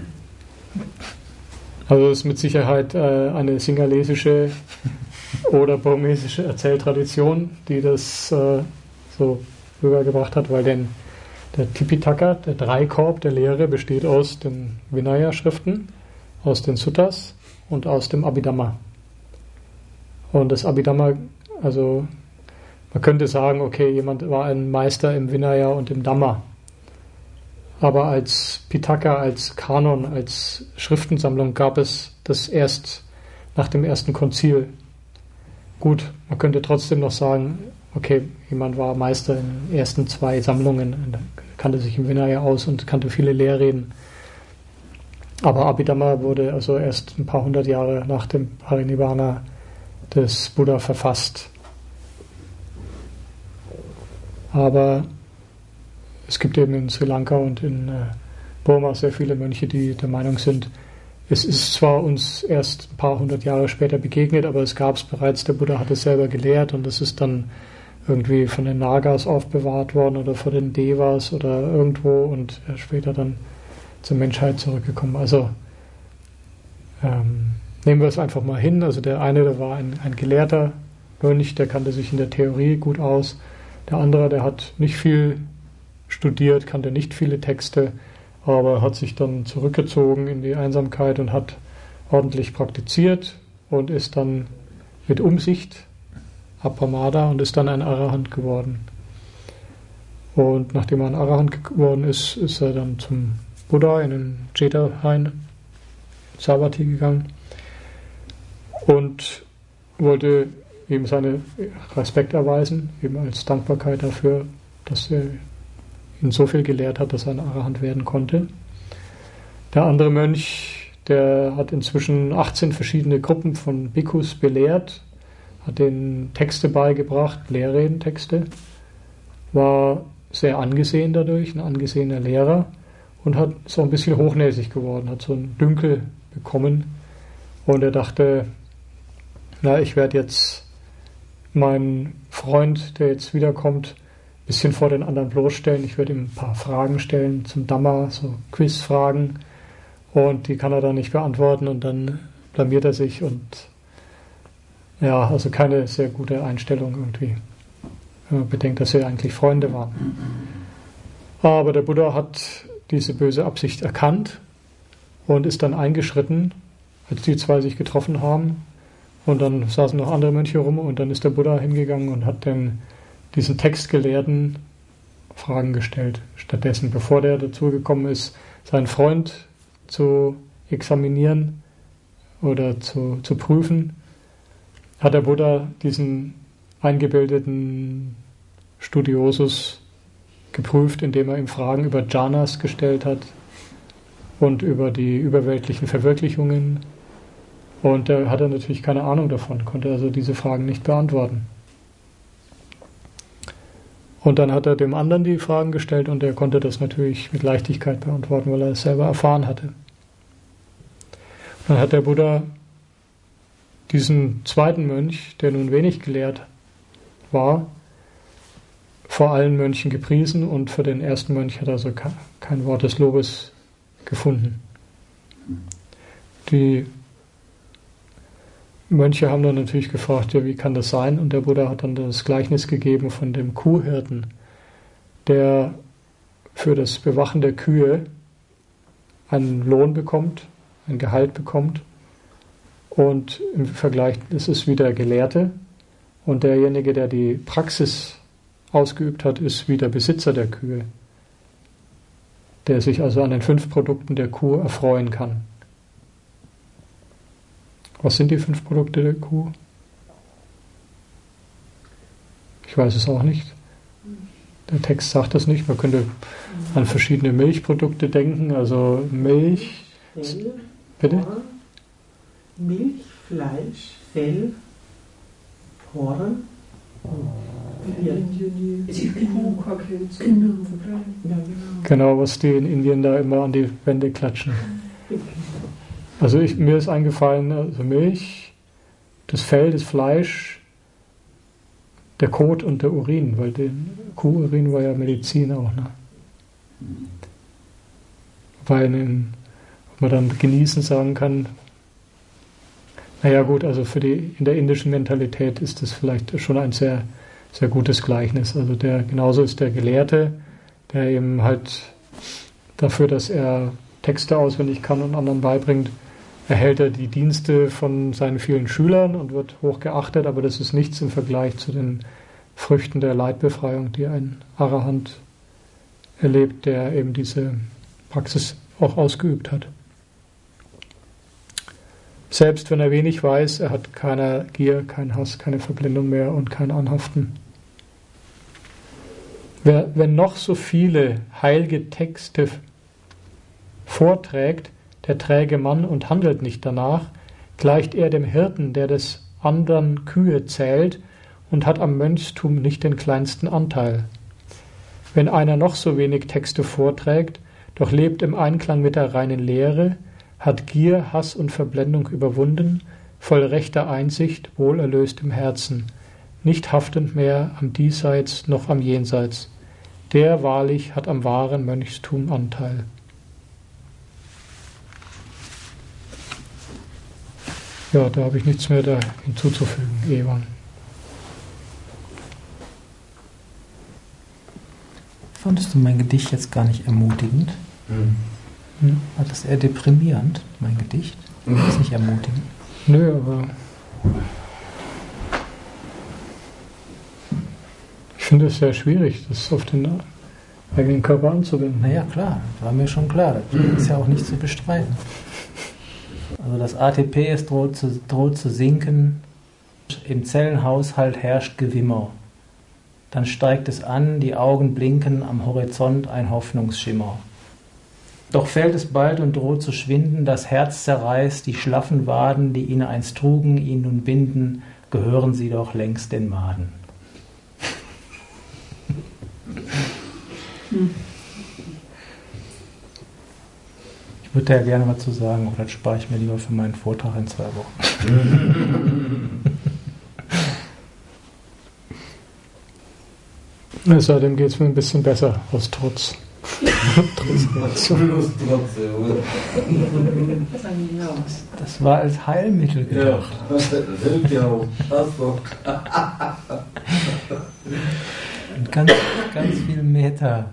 Also es ist mit Sicherheit äh, eine singalesische oder burmesische Erzähltradition, die das äh, so rübergebracht hat, weil den, der Tipitaka, der Dreikorb der Lehre, besteht aus den Vinaya-Schriften, aus den Suttas und aus dem Abhidhamma. Und das Abhidhamma, also man könnte sagen, okay, jemand war ein Meister im Vinaya und im Dhamma. Aber als Pitaka, als Kanon, als Schriftensammlung gab es das erst nach dem ersten Konzil. Gut, man könnte trotzdem noch sagen, okay, jemand war Meister in den ersten zwei Sammlungen, kannte sich im Vinaya aus und kannte viele Lehrreden. Aber Abhidhamma wurde also erst ein paar hundert Jahre nach dem Parinibbana des Buddha verfasst. Aber es gibt eben in Sri Lanka und in äh, Burma sehr viele Mönche, die der Meinung sind, es ist zwar uns erst ein paar hundert Jahre später begegnet, aber es gab es bereits, der Buddha hat es selber gelehrt und es ist dann irgendwie von den Nagas aufbewahrt worden oder von den Devas oder irgendwo und äh, später dann zur Menschheit zurückgekommen. Also ähm, nehmen wir es einfach mal hin. Also der eine, der war ein, ein gelehrter Mönch, der kannte sich in der Theorie gut aus. Der andere, der hat nicht viel studiert, kannte nicht viele Texte, aber hat sich dann zurückgezogen in die Einsamkeit und hat ordentlich praktiziert und ist dann mit Umsicht Apamada und ist dann ein Arahant geworden. Und nachdem er ein Arahant geworden ist, ist er dann zum Buddha in den Jeta-Hain, Savatthi, gegangen und wollte ihm seinen Respekt erweisen, eben als Dankbarkeit dafür, dass er ihn so viel gelehrt hat, dass er ein Arahant werden konnte. Der andere Mönch, der hat inzwischen achtzehn verschiedene Gruppen von Bhikkhus belehrt, hat denen Texte beigebracht, Lehrredentexte, war sehr angesehen dadurch, ein angesehener Lehrer und hat so ein bisschen hochnäsig geworden, hat so einen Dünkel bekommen und er dachte, na, ich werde jetzt meinen Freund, der jetzt wiederkommt, ein bisschen vor den anderen bloßstellen. Ich werde ihm ein paar Fragen stellen zum Dhamma, so Quizfragen, und die kann er dann nicht beantworten und dann blamiert er sich und ja, also keine sehr gute Einstellung irgendwie, wenn man bedenkt, dass sie eigentlich Freunde waren. Aber der Buddha hat diese böse Absicht erkannt und ist dann eingeschritten, als die zwei sich getroffen haben. Und dann saßen noch andere Mönche rum und dann ist der Buddha hingegangen und hat den, diesen Textgelehrten Fragen gestellt. Stattdessen, bevor der dazu gekommen ist, seinen Freund zu examinieren oder zu, zu prüfen, hat der Buddha diesen eingebildeten Studiosus geprüft, indem er ihm Fragen über Jhanas gestellt hat und über die überweltlichen Verwirklichungen. Und da hat er natürlich keine Ahnung davon, konnte also diese Fragen nicht beantworten. Und dann hat er dem anderen die Fragen gestellt und er konnte das natürlich mit Leichtigkeit beantworten, weil er es selber erfahren hatte. Dann hat der Buddha diesen zweiten Mönch, der nun wenig gelehrt war, vor allen Mönchen gepriesen und für den ersten Mönch hat er also kein Wort des Lobes gefunden. Die Mönche haben dann natürlich gefragt, ja, wie kann das sein? Und der Buddha hat dann das Gleichnis gegeben von dem Kuhhirten, der für das Bewachen der Kühe einen Lohn bekommt, ein Gehalt bekommt. Und im Vergleich, das ist wie der Gelehrte. Und derjenige, der die Praxis ausgeübt hat, ist wie der Besitzer der Kühe, der sich also an den fünf Produkten der Kuh erfreuen kann. Was sind die fünf Produkte der Kuh? Ich weiß es auch nicht. Der Text sagt das nicht. Man könnte an verschiedene Milchprodukte denken, also Milch. Fell, Bitte? Porn, Milch, Fleisch, Fell, Porn. Ja. Genau, was die in Indien da immer an die Wände klatschen. Also ich, mir ist eingefallen, also Milch, das Fell, das Fleisch, der Kot und der Urin, weil der Kuhurin war ja Medizin auch. Ne? Weil in, ob man dann genießen sagen kann, naja gut, also für die in der indischen Mentalität ist das vielleicht schon ein sehr sehr gutes Gleichnis. Also der genauso ist der Gelehrte, der eben halt dafür, dass er Texte auswendig kann und anderen beibringt, erhält er die Dienste von seinen vielen Schülern und wird hoch geachtet, aber das ist nichts im Vergleich zu den Früchten der Leidbefreiung, die ein Arahant erlebt, der eben diese Praxis auch ausgeübt hat. Selbst wenn er wenig weiß, er hat keine Gier, keinen Hass, keine Verblendung mehr und kein Anhaften. Wer, wenn noch so viele heilige Texte vorträgt, der träge Mann und handelt nicht danach, gleicht er dem Hirten, der des anderen Kühe zählt und hat am Mönchstum nicht den kleinsten Anteil. Wenn einer noch so wenig Texte vorträgt, doch lebt im Einklang mit der reinen Lehre, hat Gier, Hass und Verblendung überwunden, voll rechter Einsicht, wohlerlöst im Herzen, nicht haftend mehr am Diesseits noch am Jenseits. Der wahrlich hat am wahren Mönchstum Anteil. Ja, da habe ich nichts mehr da hinzuzufügen, Ewan. Fandest du mein Gedicht jetzt gar nicht ermutigend? Hm. Hm? War das eher deprimierend, mein Gedicht? War das nicht ermutigend? Nö, aber ich finde es sehr schwierig, das auf den eigenen Körper anzuwenden. Naja, klar, das war mir schon klar. Das ist ja auch nicht zu bestreiten. Also das A T P ist droht zu, droht zu sinken. Im Zellenhaushalt herrscht Gewimmer. Dann steigt es an, die Augen blinken, am Horizont ein Hoffnungsschimmer. Doch fällt es bald und droht zu schwinden, das Herz zerreißt, die schlaffen Waden, die ihn einst trugen, ihn nun binden, gehören sie doch längst den Maden. Ich würde ja gerne was zu sagen, aber das spare ich mir lieber für meinen Vortrag in zwei Wochen. Es sei denn, geht es mir ein bisschen besser aus Trotz. Das war als Heilmittel gedacht. Ja, das hilft ja auch. Und ganz, ganz viel Meta.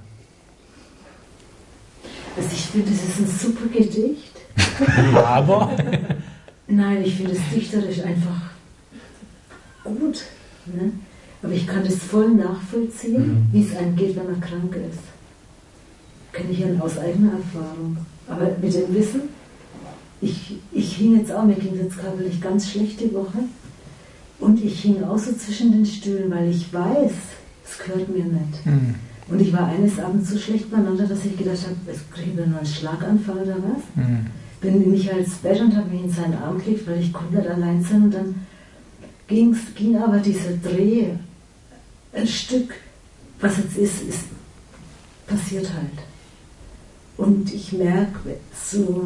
Also ich finde, das ist ein super Gedicht. Aber? Nein, ich finde es dichterisch einfach gut. Ne? Aber ich kann das voll nachvollziehen, mhm. wie es einem geht, wenn man krank ist. Kenne ich ja aus eigener Erfahrung. Aber mit dem Wissen, ich, ich hing jetzt auch, mir ging es jetzt körperlich ganz schlecht die Woche. Und ich hing auch so zwischen den Stühlen, weil ich weiß, es gehört mir nicht. Mhm. Und ich war eines Abends so schlecht beieinander, dass ich gedacht habe, jetzt kriege ich einen neuen Schlaganfall oder was. Mhm. Bin in Michaels Bett und habe mich in seinen Arm gelegt, weil ich komplett allein bin. Und dann ging's, ging aber dieser Dreh, ein Stück, was jetzt ist, ist passiert halt. Und ich merke so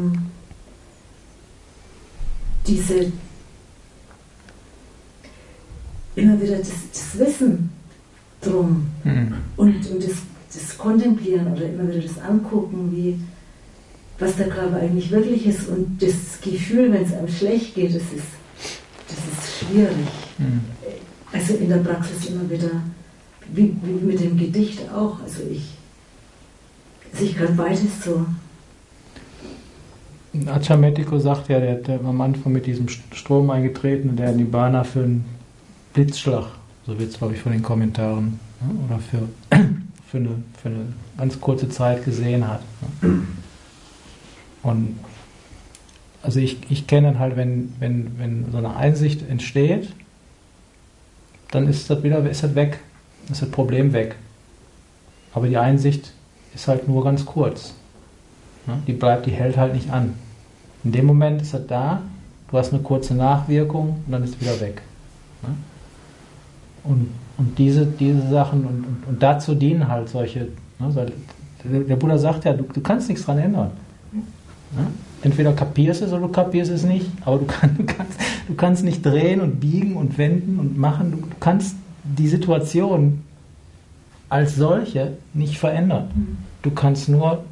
diese, immer wieder das, das Wissen drum mhm. und, und das, das Kontemplieren oder immer wieder das Angucken, wie, was der Körper eigentlich wirklich ist und das Gefühl, wenn es einem schlecht geht, das ist, das ist schwierig. Mhm. Also in der Praxis immer wieder, wie, wie mit dem Gedicht auch, also ich also ich kann beides so. Achametico sagt ja, der hat am Anfang mit diesem Strom eingetreten und der hat Nibbana für einen Blitzschlag, so wird es glaube ich von den Kommentaren, oder für, für, eine, für eine ganz kurze Zeit gesehen hat. Und also ich, ich kenne halt, wenn, wenn, wenn so eine Einsicht entsteht, dann ist das wieder ist das weg, ist das Problem weg. Aber die Einsicht ist halt nur ganz kurz. Die bleibt, die hält halt nicht an. In dem Moment ist er da, du hast eine kurze Nachwirkung und dann ist es wieder weg. Und, und diese, diese Sachen, und, und, und dazu dienen halt solche, der Buddha sagt ja, du, du kannst nichts dran ändern. Entweder kapierst es oder du kapierst es nicht, aber du, kann, du, kannst, du kannst nicht drehen und biegen und wenden und machen, du, du kannst die Situation als solche nicht verändern. Du kannst nur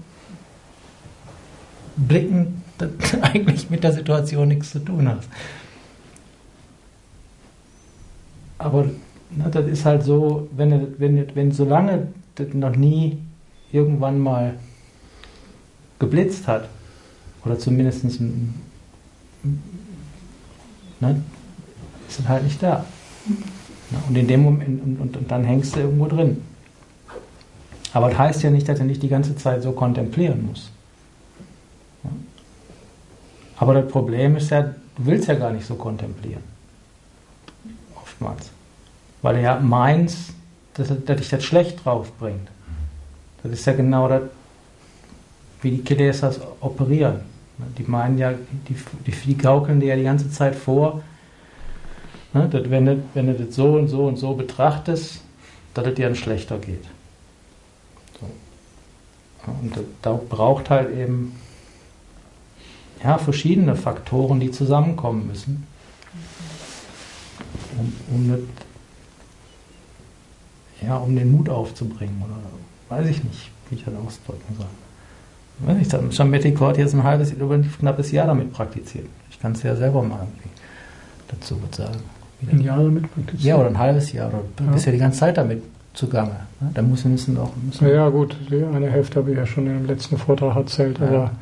blicken, dass du eigentlich mit der Situation nichts zu tun hast. Aber Na, das ist halt so, wenn, wenn, wenn solange das noch nie irgendwann mal geblitzt hat, oder zumindest ein, ne, ist es halt nicht da. Na, und in dem Moment, und, und, und dann hängst du irgendwo drin. Aber das heißt ja nicht, dass er nicht die ganze Zeit so kontemplieren muss. Ja. Aber das Problem ist ja, du willst ja gar nicht so kontemplieren. Oftmals. Weil er ja meint, dass, er, dass dich das schlecht drauf bringt. Das ist ja genau das, wie die Kilesas operieren. Die meinen ja, die, die, die gaukeln dir ja die ganze Zeit vor, ne, dass wenn, du, wenn du das so und so und so betrachtest, dass es dir dann schlechter geht. So. Und da braucht halt eben ja, verschiedene Faktoren, die zusammenkommen müssen, um, um, das, ja, um den Mut aufzubringen. Oder weiß ich nicht, wie ich das ausdrücken soll. Weiß nicht, Jametico hat jetzt ein halbes, über ein knappes Jahr damit praktiziert. Ich kann es ja selber mal irgendwie dazu sagen. Ein Jahr damit praktiziert? Ja, oder ein halbes Jahr. Oder du ja. bist ja die ganze Zeit damit zugange. Ne? Da muss müssen auch. Müssen ja, ja, gut, die eine Hälfte habe ich ja schon im letzten Vortrag erzählt, ja. aber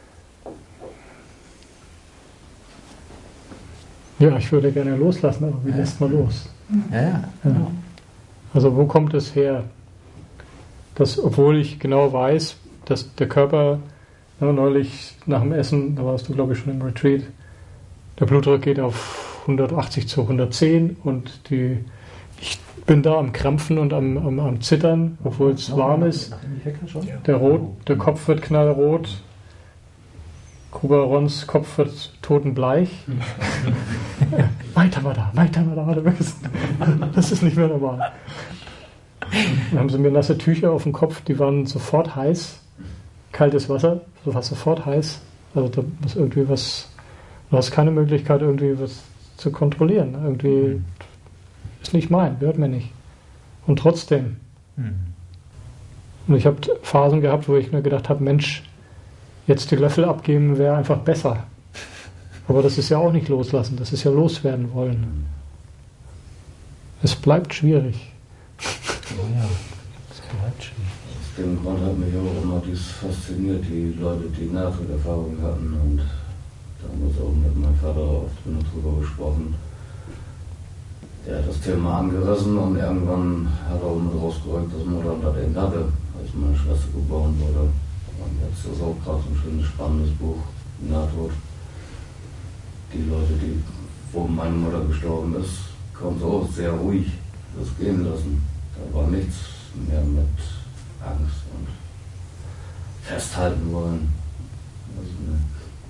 ja, ich würde gerne loslassen, aber wie ja. lässt man los? Ja, ja. ja. Also wo kommt es her? Dass, obwohl ich genau weiß, dass der Körper, ja, neulich nach dem Essen, da warst du glaube ich schon im Retreat, der Blutdruck geht auf hundertachtzig zu hundertzehn und die, ich bin da am Krampfen und am, am, am Zittern, obwohl es warm ist. Der, Rot, der Kopf wird knallrot, Gruber-Rons Kopf wird totenbleich. weiter, weiter, weiter, weiter, weiter. Das ist nicht mehr normal. Dann haben sie mir nasse Tücher auf dem Kopf, die waren sofort heiß. Kaltes Wasser, das war sofort heiß. Also da muss irgendwie was, du hast keine Möglichkeit irgendwie was zu kontrollieren. Irgendwie ist nicht mein, gehört mir nicht. Und trotzdem. Mhm. Und ich habe Phasen gehabt, wo ich mir gedacht habe, Mensch, jetzt die Löffel abgeben wäre einfach besser. Aber das ist ja auch nicht loslassen, das ist ja loswerden wollen. Es bleibt schwierig. Oh ja, es bleibt schwierig. Aus dem Grund hat mich auch immer dies fasziniert, die Leute, die Nahtoderfahrung hatten. Und damals auch mit meinem Vater oft darüber gesprochen. Der hat das Thema angerissen und irgendwann hat er auch mit rausgerückt, dass Mutter das eben hatte, als meine Schwester geboren wurde. Und jetzt ist auch gerade so ein schönes, spannendes Buch, Nahtod. Die Leute, die, wo meine Mutter gestorben ist, konnten auch sehr ruhig das gehen lassen. Da war nichts mehr mit Angst und festhalten wollen. Also, ne.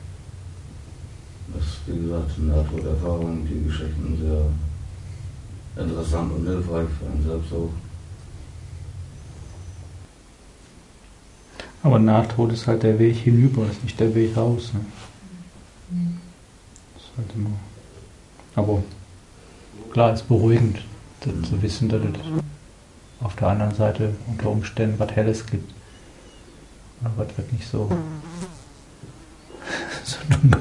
Das ist, wie gesagt, eine Nahtoderfahrung, die Geschichten sehr interessant und hilfreich für einen selbst auch. Aber Nahtod ist halt der Weg hinüber, ist nicht der Weg raus. Ne? Das ist halt immer. Aber klar, ist beruhigend zu wissen, dass es auf der anderen Seite unter Umständen was Helles gibt. Aber was wird nicht so, so dunkel.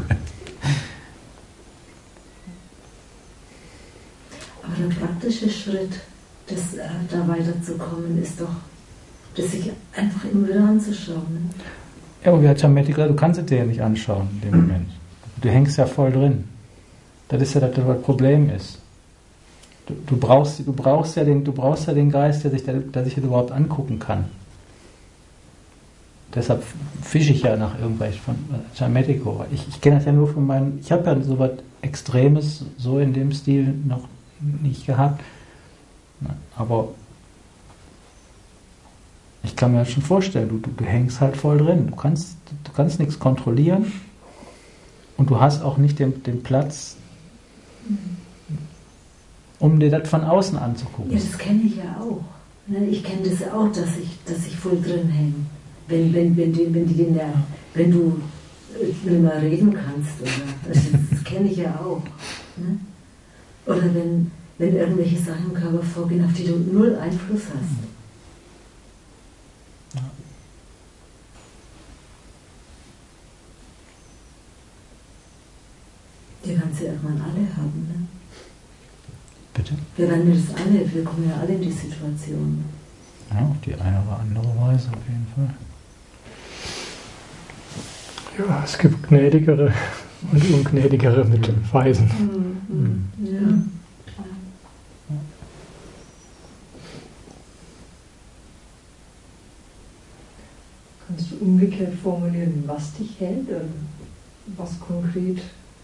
Aber der praktische Schritt, das, äh, da weiterzukommen, ist doch, das sich einfach immer wieder anzuschauen. Ne? Ja, aber wie hat Jametico, du kannst es dir ja nicht anschauen in dem Moment. Du hängst ja voll drin. Das ist ja das, was das Problem ist. Du, du, brauchst, du, brauchst ja den, du brauchst ja den Geist, der sich, der, der sich das überhaupt angucken kann. Deshalb fische ich ja nach irgendwelchen von Jametico. Ich, ich kenne das ja nur von meinen. Ich habe ja so was Extremes so in dem Stil noch nicht gehabt. Aber ich kann mir halt schon vorstellen, du, du, du hängst halt voll drin. Du kannst, du kannst nichts kontrollieren und du hast auch nicht den, den Platz, um dir das von außen anzugucken. Ja, das kenne ich ja auch. Ich kenne das ja auch, dass ich, dass ich voll drin hänge. Wenn, wenn, wenn, die, wenn, die der, wenn du nicht mehr reden kannst. Oder, das das kenne ich ja auch. Ne? Oder wenn, wenn irgendwelche Sachen im Körper vorgehen, auf die du null Einfluss hast. Ja. Die kannst du ja irgendwann alle haben. Ne? Bitte? Wir werden das alle, wir kommen ja alle in die Situation. Ja, auf die eine oder andere Weise auf jeden Fall. Ja, es gibt gnädigere und ungnädigere mit Weisen. Mhm. Mhm. Ja. Kannst du umgekehrt formulieren, was dich hält oder was konkret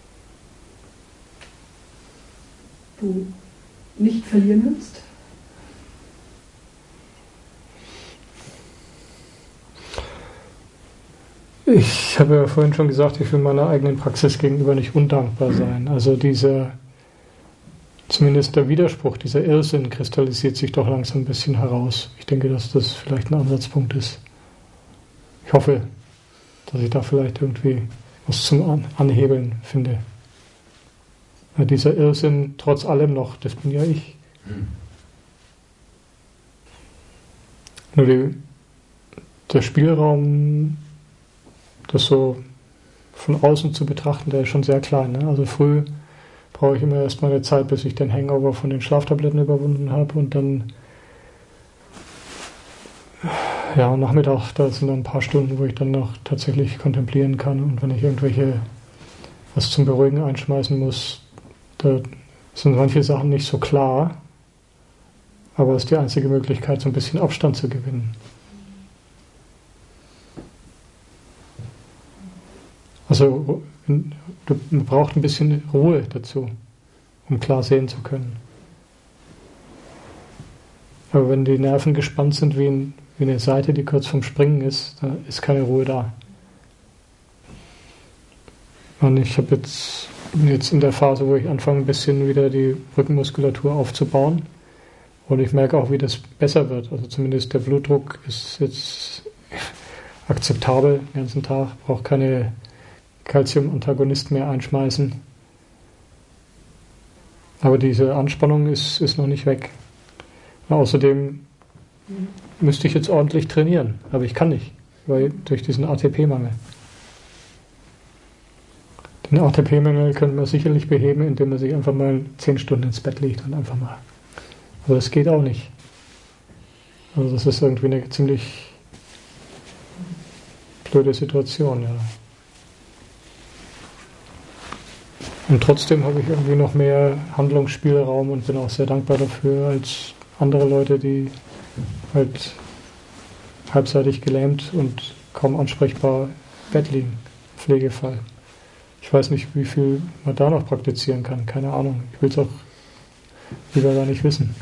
du nicht verlieren willst? Ich habe ja vorhin schon gesagt, ich will meiner eigenen Praxis gegenüber nicht undankbar sein. Also dieser, zumindest der Widerspruch, dieser Irrsinn kristallisiert sich doch langsam ein bisschen heraus. Ich denke, dass das vielleicht ein Ansatzpunkt ist. Ich hoffe, dass ich da vielleicht irgendwie was zum Anhebeln finde. Ja, dieser Irrsinn, trotz allem noch, das bin ja ich. Mhm. Nur die, der Spielraum, das so von außen zu betrachten, der ist schon sehr klein. Ne? Also früh brauche ich immer erstmal eine Zeit, bis ich den Hangover von den Schlaftabletten überwunden habe und dann ja, Nachmittag, da sind dann ein paar Stunden, wo ich dann noch tatsächlich kontemplieren kann und wenn ich irgendwelche was zum Beruhigen einschmeißen muss, da sind manche Sachen nicht so klar, aber es ist die einzige Möglichkeit, so ein bisschen Abstand zu gewinnen. Also man braucht ein bisschen Ruhe dazu, um klar sehen zu können. Aber wenn die Nerven gespannt sind wie, ein, wie eine Seite, die kurz vorm Springen ist, dann ist keine Ruhe da. Und ich habe jetzt, bin jetzt in der Phase, wo ich anfange, ein bisschen wieder die Rückenmuskulatur aufzubauen. Und ich merke auch, wie das besser wird. Also zumindest der Blutdruck ist jetzt akzeptabel den ganzen Tag, braucht keine Calcium-Antagonist mehr einschmeißen. Aber diese Anspannung ist, ist noch nicht weg. Und außerdem müsste ich jetzt ordentlich trainieren, aber ich kann nicht, weil durch diesen A T P-Mangel. Den A T P-Mangel könnte man sicherlich beheben, indem man sich einfach mal zehn Stunden ins Bett legt und einfach mal. Aber das geht auch nicht. Also das ist irgendwie eine ziemlich blöde Situation, ja. Und trotzdem habe ich irgendwie noch mehr Handlungsspielraum und bin auch sehr dankbar dafür als andere Leute, die halt halbseitig gelähmt und kaum ansprechbar im Bett liegen. Pflegefall. Ich weiß nicht, wie viel man da noch praktizieren kann. Keine Ahnung. Ich will es auch lieber gar nicht wissen.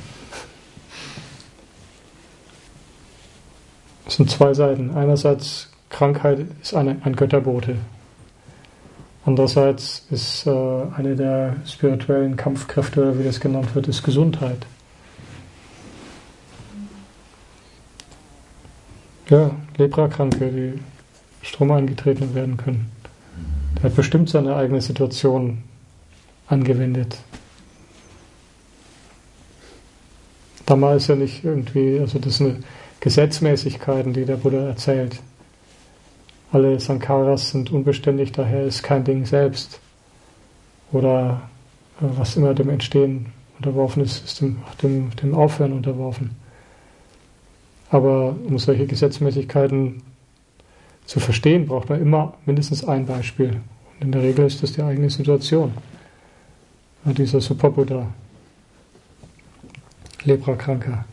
Es sind zwei Seiten. Einerseits, Krankheit ist eine, ein Götterbote. Andererseits ist äh, eine der spirituellen Kampfkräfte, oder wie das genannt wird, ist Gesundheit. Ja, Leprakranke, die Strom eingetreten werden können. Der hat bestimmt seine eigene Situation angewendet. Dhamma ist ja nicht irgendwie, also das sind Gesetzmäßigkeiten, die der Buddha erzählt. Alle Sankharas sind unbeständig, daher ist kein Ding selbst. Oder äh, was immer dem Entstehen unterworfen ist, ist dem, dem, dem Aufhören unterworfen. Aber um solche Gesetzmäßigkeiten zu verstehen, braucht man immer mindestens ein Beispiel. Und in der Regel ist das die eigene Situation. Ja, dieser Super-Buddha, Leprakranker.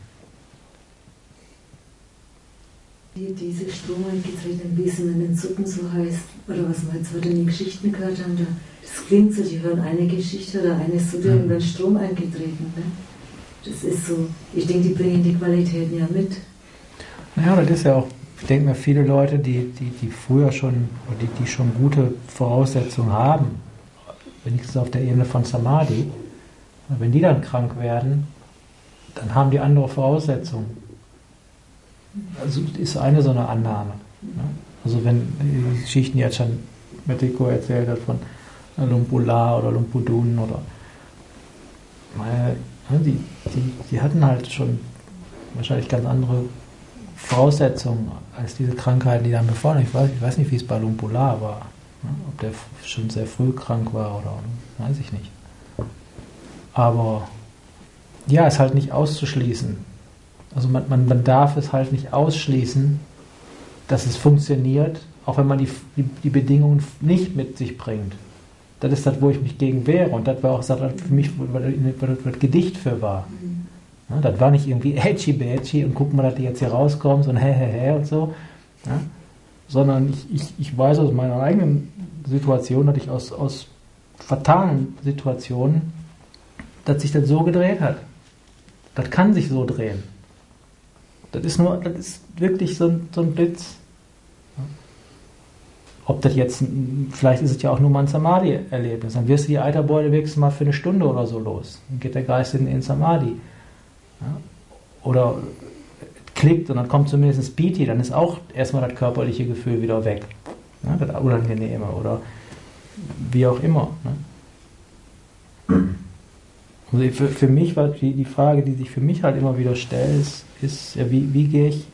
Die, diese Strom eingetretenen Wesen in den Suppen so heißt, oder was wir jetzt heute in den Geschichten gehört haben, da, das klingt so, die hören eine Geschichte oder eine Suppe und dann Strom eingetreten. Ne? Das ist so, ich denke, die bringen die Qualitäten ja mit. Naja, das ist ja auch, ich denke mir, viele Leute, die, die, die früher schon, die, die schon gute Voraussetzungen haben, wenigstens auf der Ebene von Samadhi, wenn die dann krank werden, dann haben die andere Voraussetzungen. Also ist eine so eine Annahme. Ne? Also wenn die Geschichten, die jetzt schon Metiko erzählt hat von Lumpula oder Lumpudun oder meine, die, die, die hatten halt schon wahrscheinlich ganz andere Voraussetzungen als diese Krankheiten, die dann bevorne. Ich weiß, ich weiß nicht, wie es bei Lumpula war. Ne? Ob der schon sehr früh krank war oder weiß ich nicht. Aber ja, ist halt nicht auszuschließen. Also man, man, man darf es halt nicht ausschließen, dass es funktioniert, auch wenn man die, die, die Bedingungen nicht mit sich bringt. Das ist das, wo ich mich gegen wehre. Und das war auch das für mich, was das Gedicht für war. Ja, das war nicht irgendwie edgy-badgy und guck mal, dass du jetzt hier rauskommst und hä, hä, hä und so. Ja, sondern ich, ich, ich weiß aus meiner eigenen Situation, dass ich aus, aus fatalen Situationen, dass sich das so gedreht hat. Das kann sich so drehen. Das ist nur, das ist wirklich so ein, so ein Blitz. Ob das jetzt, vielleicht ist es ja auch nur mal ein Samadhi-Erlebnis. Dann wirst du die Eiterbeutel wenigstens mal für eine Stunde oder so los. Dann geht der Geist in den Samadhi. Ja? Oder klickt und dann kommt zumindest Piti, dann ist auch erstmal das körperliche Gefühl wieder weg. Ja? Das Unangenehme oder wie auch immer. Ne? Also für, für mich war die, die Frage, die sich für mich halt immer wieder stellt, ist, ist ja, wie, wie gehe ich,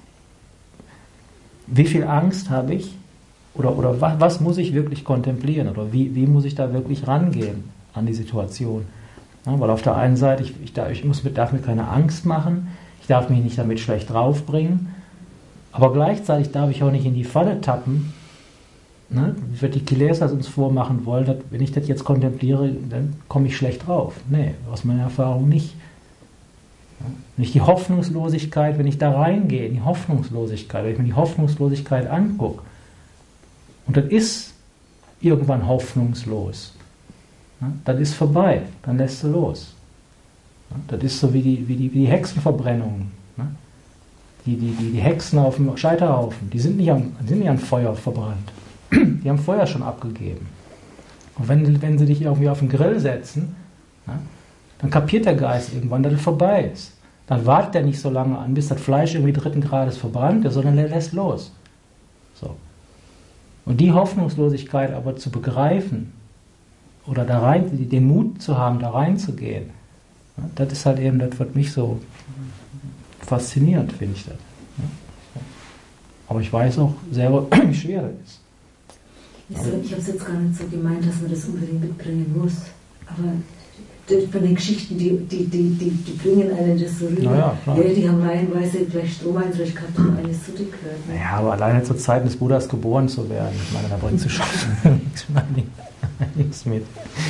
wie viel Angst habe ich oder, oder was, was muss ich wirklich kontemplieren oder wie, wie muss ich da wirklich rangehen an die Situation? Ja, weil auf der einen Seite, ich, ich, darf, ich muss mit, darf mir keine Angst machen, ich darf mich nicht damit schlecht draufbringen, aber gleichzeitig darf ich auch nicht in die Falle tappen, ne, wie die Kilesas uns vormachen wollen, dass, wenn ich das jetzt kontempliere, dann komme ich schlecht drauf. Nee, aus meiner Erfahrung nicht. Ja, nicht die Hoffnungslosigkeit, wenn ich da reingehe, die Hoffnungslosigkeit, wenn ich mir die Hoffnungslosigkeit angucke, und das ist irgendwann hoffnungslos, ja, das ist vorbei, dann lässt du los. Ja, das ist so wie die, wie die, wie die Hexenverbrennungen. Ne? Die, die, die, die Hexen auf dem Scheiterhaufen, die sind nicht am, sind nicht an Feuer verbrannt. Die haben Feuer schon abgegeben. Und wenn, wenn sie dich irgendwie auf den Grill setzen, ja, dann kapiert der Geist irgendwann, dass es vorbei ist. Dann wartet er nicht so lange an, bis das Fleisch irgendwie dritten Grades verbrannt ist, sondern er lässt los. So. Und die Hoffnungslosigkeit aber zu begreifen oder da rein, den Mut zu haben, da reinzugehen, ja, das ist halt eben das, was mich so faszinierend, finde ich das. Ja. Aber ich weiß auch selber, wie schwer das ist. Ich habe es jetzt gar nicht so gemeint, dass man das unbedingt mitbringen muss. Aber von den Geschichten, die, die, die, die, die bringen einen das so rüber. Naja, ja, die haben reihenweise vielleicht Stromeinfluss gehabt und eines zurückgehört. Ne? Naja, aber alleine zur Zeit des Buddhas geboren zu werden, ich meine, da bringst du schon nichts mit.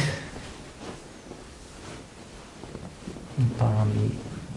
Parami.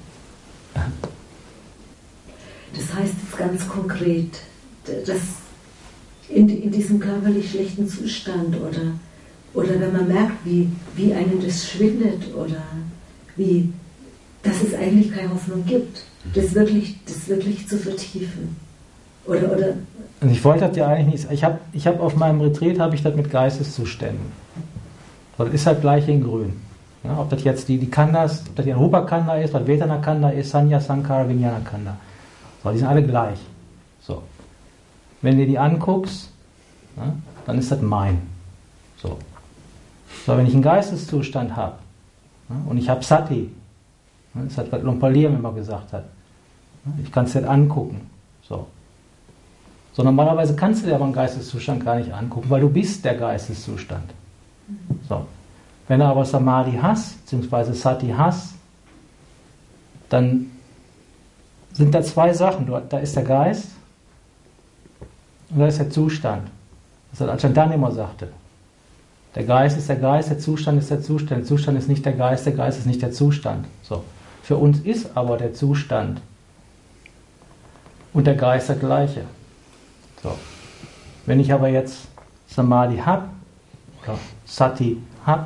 Das heißt jetzt ganz konkret, dass in, in diesem körperlich schlechten Zustand oder, oder wenn man merkt, wie, wie einem das schwindet oder wie, dass es eigentlich keine Hoffnung gibt, das wirklich, das wirklich zu vertiefen. Oder, oder und ich wollte das ja eigentlich nicht, ich habe ich hab auf meinem Retreat habe ich das mit Geisteszuständen. Das ist halt gleich in grün. Ja, ob das jetzt die, die Khandas, ob das die Rupa Khanda ist, was Vedana Khanda ist, Sanya, Sankara, Vijnana Khanda. So, die sind alle gleich. So. Wenn du die anguckst, ja, dann ist das mein. So. So, wenn ich einen Geisteszustand habe, ja, und ich habe Sati, ja, das ist, was Luang Por Chah immer gesagt hat, ja, ich kann es nicht angucken. So. So, normalerweise kannst du dir aber einen Geisteszustand gar nicht angucken, weil du bist der Geisteszustand. So. Wenn du aber Samadhi hast, beziehungsweise Sati hast, dann sind da zwei Sachen. Da ist der Geist und da ist der Zustand. Das hat Ajahn Dhan immer sagte. Der Geist ist der Geist, der Zustand ist der Zustand. Der Zustand ist nicht der Geist, der Geist ist nicht der Zustand. So. Für uns ist aber der Zustand und der Geist der gleiche. So. Wenn ich aber jetzt Samadhi habe, oder Sati habe,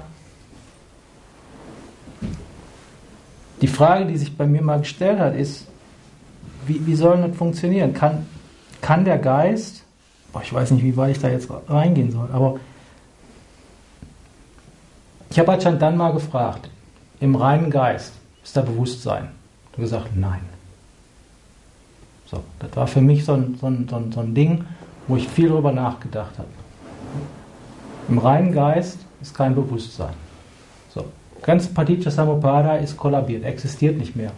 die Frage, die sich bei mir mal gestellt hat, ist, wie, wie soll das funktionieren? Kann, kann der Geist, boah, ich weiß nicht, wie weit ich da jetzt reingehen soll, aber ich habe Ajahn Dhan mal gefragt, im reinen Geist ist da Bewusstsein? Er hat gesagt, nein. So, das war für mich so ein, so ein, so ein, so ein Ding, wo ich viel darüber nachgedacht habe. Im reinen Geist ist kein Bewusstsein. So. Ganz Paticca Samuppada ist kollabiert, existiert nicht mehr.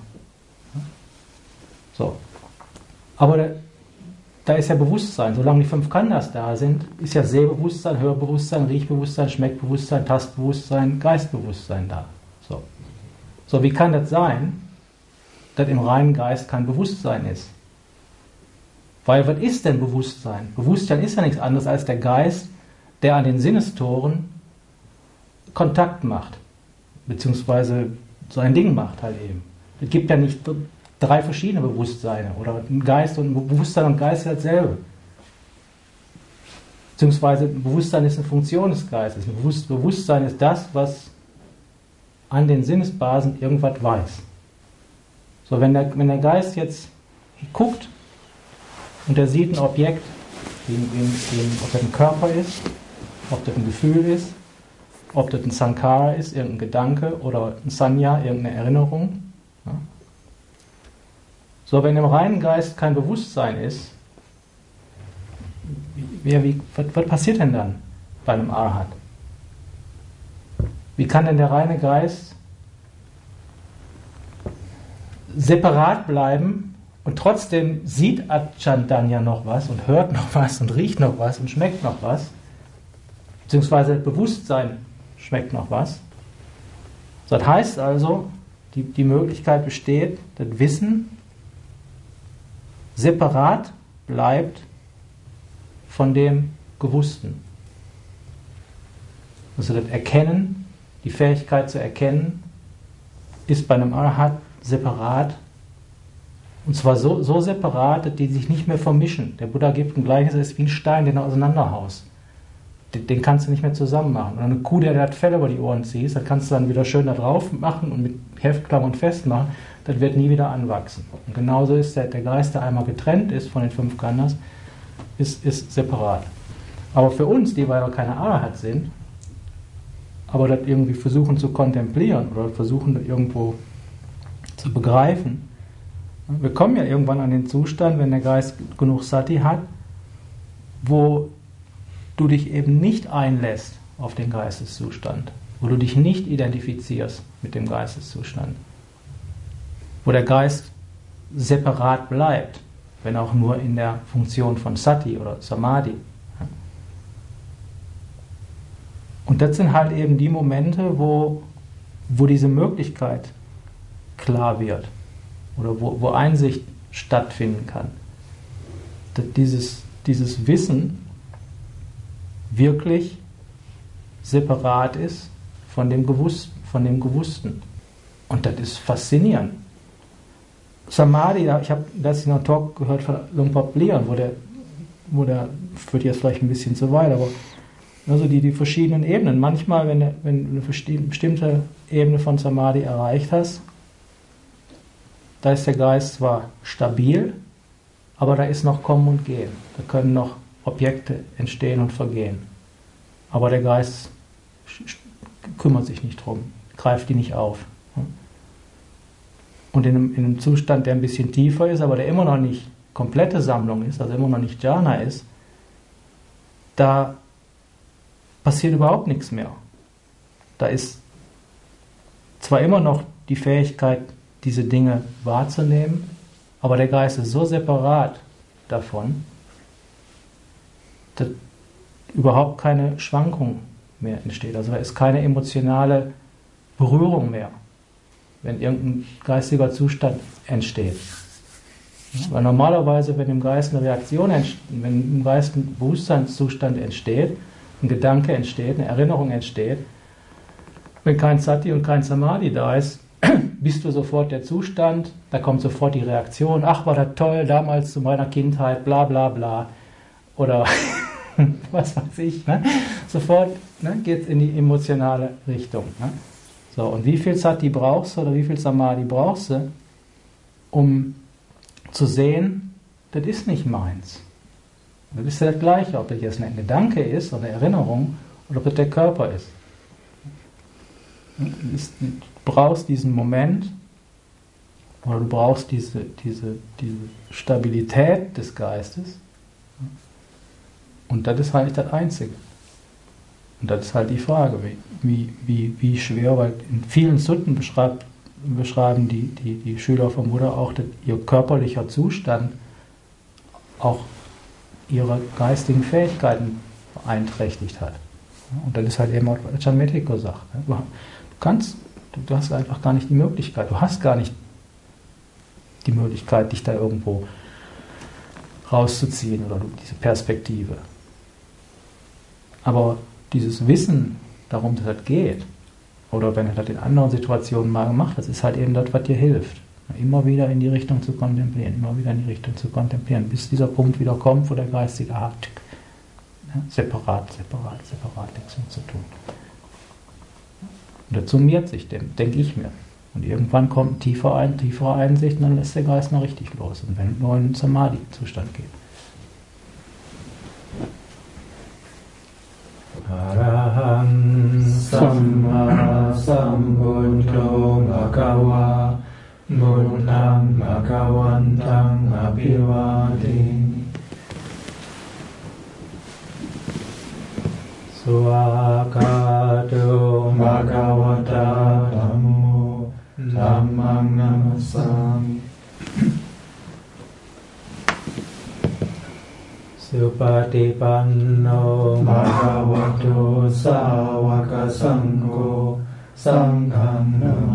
So. Aber da, da ist ja Bewusstsein. Solange die fünf Khandas da sind, ist ja Sehbewusstsein, Hörbewusstsein, Riechbewusstsein, Schmeckbewusstsein, Tastbewusstsein, Geistbewusstsein da. So. So, wie kann das sein, dass im reinen Geist kein Bewusstsein ist? Weil, was ist denn Bewusstsein? Bewusstsein ist ja nichts anderes als der Geist, der an den Sinnestoren Kontakt macht, beziehungsweise sein Ding macht halt eben. Es gibt ja nicht drei verschiedene Bewusstseine, oder ein Geist und ein Bewusstsein und Geist ist dasselbe. Beziehungsweise Bewusstsein ist eine Funktion des Geistes. Ein Bewusstsein ist das, was an den Sinnesbasen irgendwas weiß. So, wenn der, wenn der Geist jetzt guckt und er sieht ein Objekt, wie, wie, wie, ob das ein Körper ist, ob das ein Gefühl ist, ob das ein Sankhara ist, irgendein Gedanke, oder ein Sanya, irgendeine Erinnerung. Ja. So, wenn im reinen Geist kein Bewusstsein ist, wie, wie, was, was passiert denn dann bei einem Arhat? Wie kann denn der reine Geist separat bleiben und trotzdem sieht Achandanya noch was und hört noch was und riecht noch was und schmeckt noch was, beziehungsweise Bewusstsein schmeckt noch was. Das heißt also, die, die Möglichkeit besteht, das Wissen separat bleibt von dem Gewussten. Also das Erkennen, die Fähigkeit zu erkennen, ist bei einem Arhat separat. Und zwar so, so separat, dass die sich nicht mehr vermischen. Der Buddha gibt ein Gleichnis, es ist wie ein Stein, den er auseinanderhaust. Den, den kannst du nicht mehr zusammen machen. Oder eine Kuh, der das Fell über die Ohren zieht, das kannst du dann wieder schön da drauf machen und mit Heftklammern festmachen. Das wird nie wieder anwachsen. Und genauso ist der, der Geist, der einmal getrennt ist von den fünf Khandhas, ist, ist separat. Aber für uns, die wir ja keine Arhat sind, aber das irgendwie versuchen zu kontemplieren oder versuchen das irgendwo zu begreifen, wir kommen ja irgendwann an den Zustand, wenn der Geist genug Sati hat, wo du dich eben nicht einlässt auf den Geisteszustand, wo du dich nicht identifizierst mit dem Geisteszustand, wo der Geist separat bleibt, wenn auch nur in der Funktion von Sati oder Samadhi. Und das sind halt eben die Momente, wo, wo diese Möglichkeit klar wird oder wo, wo Einsicht stattfinden kann. Dass dieses, dieses Wissen wirklich separat ist von dem Gewussten, von dem Gewussten. Und das ist faszinierend. Samadhi, ich habe letztens noch einen Talk gehört von Lumpur Blian, wo der, wo der, führt jetzt vielleicht ein bisschen zu weit, aber also die, die verschiedenen Ebenen. Manchmal, wenn, wenn du eine bestimmte Ebene von Samadhi erreicht hast, da ist der Geist zwar stabil, aber da ist noch Kommen und Gehen. Da können noch Objekte entstehen und vergehen. Aber der Geist kümmert sich nicht drum, greift die nicht auf. Und in einem, in einem Zustand, der ein bisschen tiefer ist, aber der immer noch nicht komplette Sammlung ist, also immer noch nicht Jhana ist, da passiert überhaupt nichts mehr. Da ist zwar immer noch die Fähigkeit, diese Dinge wahrzunehmen, aber der Geist ist so separat davon, dass überhaupt keine Schwankung mehr entsteht. Also da ist keine emotionale Berührung mehr, wenn irgendein geistiger Zustand entsteht. Weil normalerweise, wenn im Geist eine Reaktion entsteht, wenn im Geist ein Bewusstseinszustand entsteht, ein Gedanke entsteht, eine Erinnerung entsteht, wenn kein Sati und kein Samadhi da ist, bist du sofort der Zustand, da kommt sofort die Reaktion, ach, war das toll, damals zu meiner Kindheit, bla bla bla, oder was weiß ich, ne? Sofort ne, geht es in die emotionale Richtung. Ne? So, und wie viel Sati brauchst du oder wie viel Samadhi brauchst du, um zu sehen, das ist nicht meins. Das ist ja das Gleiche, ob das jetzt ein Gedanke ist oder eine Erinnerung oder ob das der Körper ist. Du brauchst diesen Moment oder du brauchst diese, diese, diese Stabilität des Geistes und das ist halt das Einzige. Und das ist halt die Frage, wie, wie, wie schwer, weil in vielen Sutten beschreibt, beschreiben die, die, die Schüler vom Buddha auch, dass ihr körperlicher Zustand auch ihre geistigen Fähigkeiten beeinträchtigt hat. Und das ist halt eben auch, was Ajahn Methiko sagt. Du kannst Du, du hast einfach gar nicht die Möglichkeit. Du hast gar nicht die Möglichkeit, dich da irgendwo rauszuziehen oder diese Perspektive. Aber dieses Wissen, darum das halt geht, oder wenn du das in anderen Situationen mal gemacht hast, ist halt eben das, was dir hilft. Immer wieder in die Richtung zu kontemplieren, immer wieder in die Richtung zu kontemplieren, bis dieser Punkt wieder kommt, wo der geistige Hakt ja, separat, separat, separat nichts mehr zu tun. Und das summiert sich, denke ich mir. Und irgendwann kommt tiefer ein, tiefere Einsicht und dann lässt der Geist mal richtig los. Und wenn nur in den Samadhi-Zustand geht. Araham Samma Sambuddho Bhagava Buddham Bhagavantam Abhivademi Swakato Bhagavata Dhammo Dhammam Namasami Supatipanno Bhagavato Sāvaka Saṅgho Saṅgham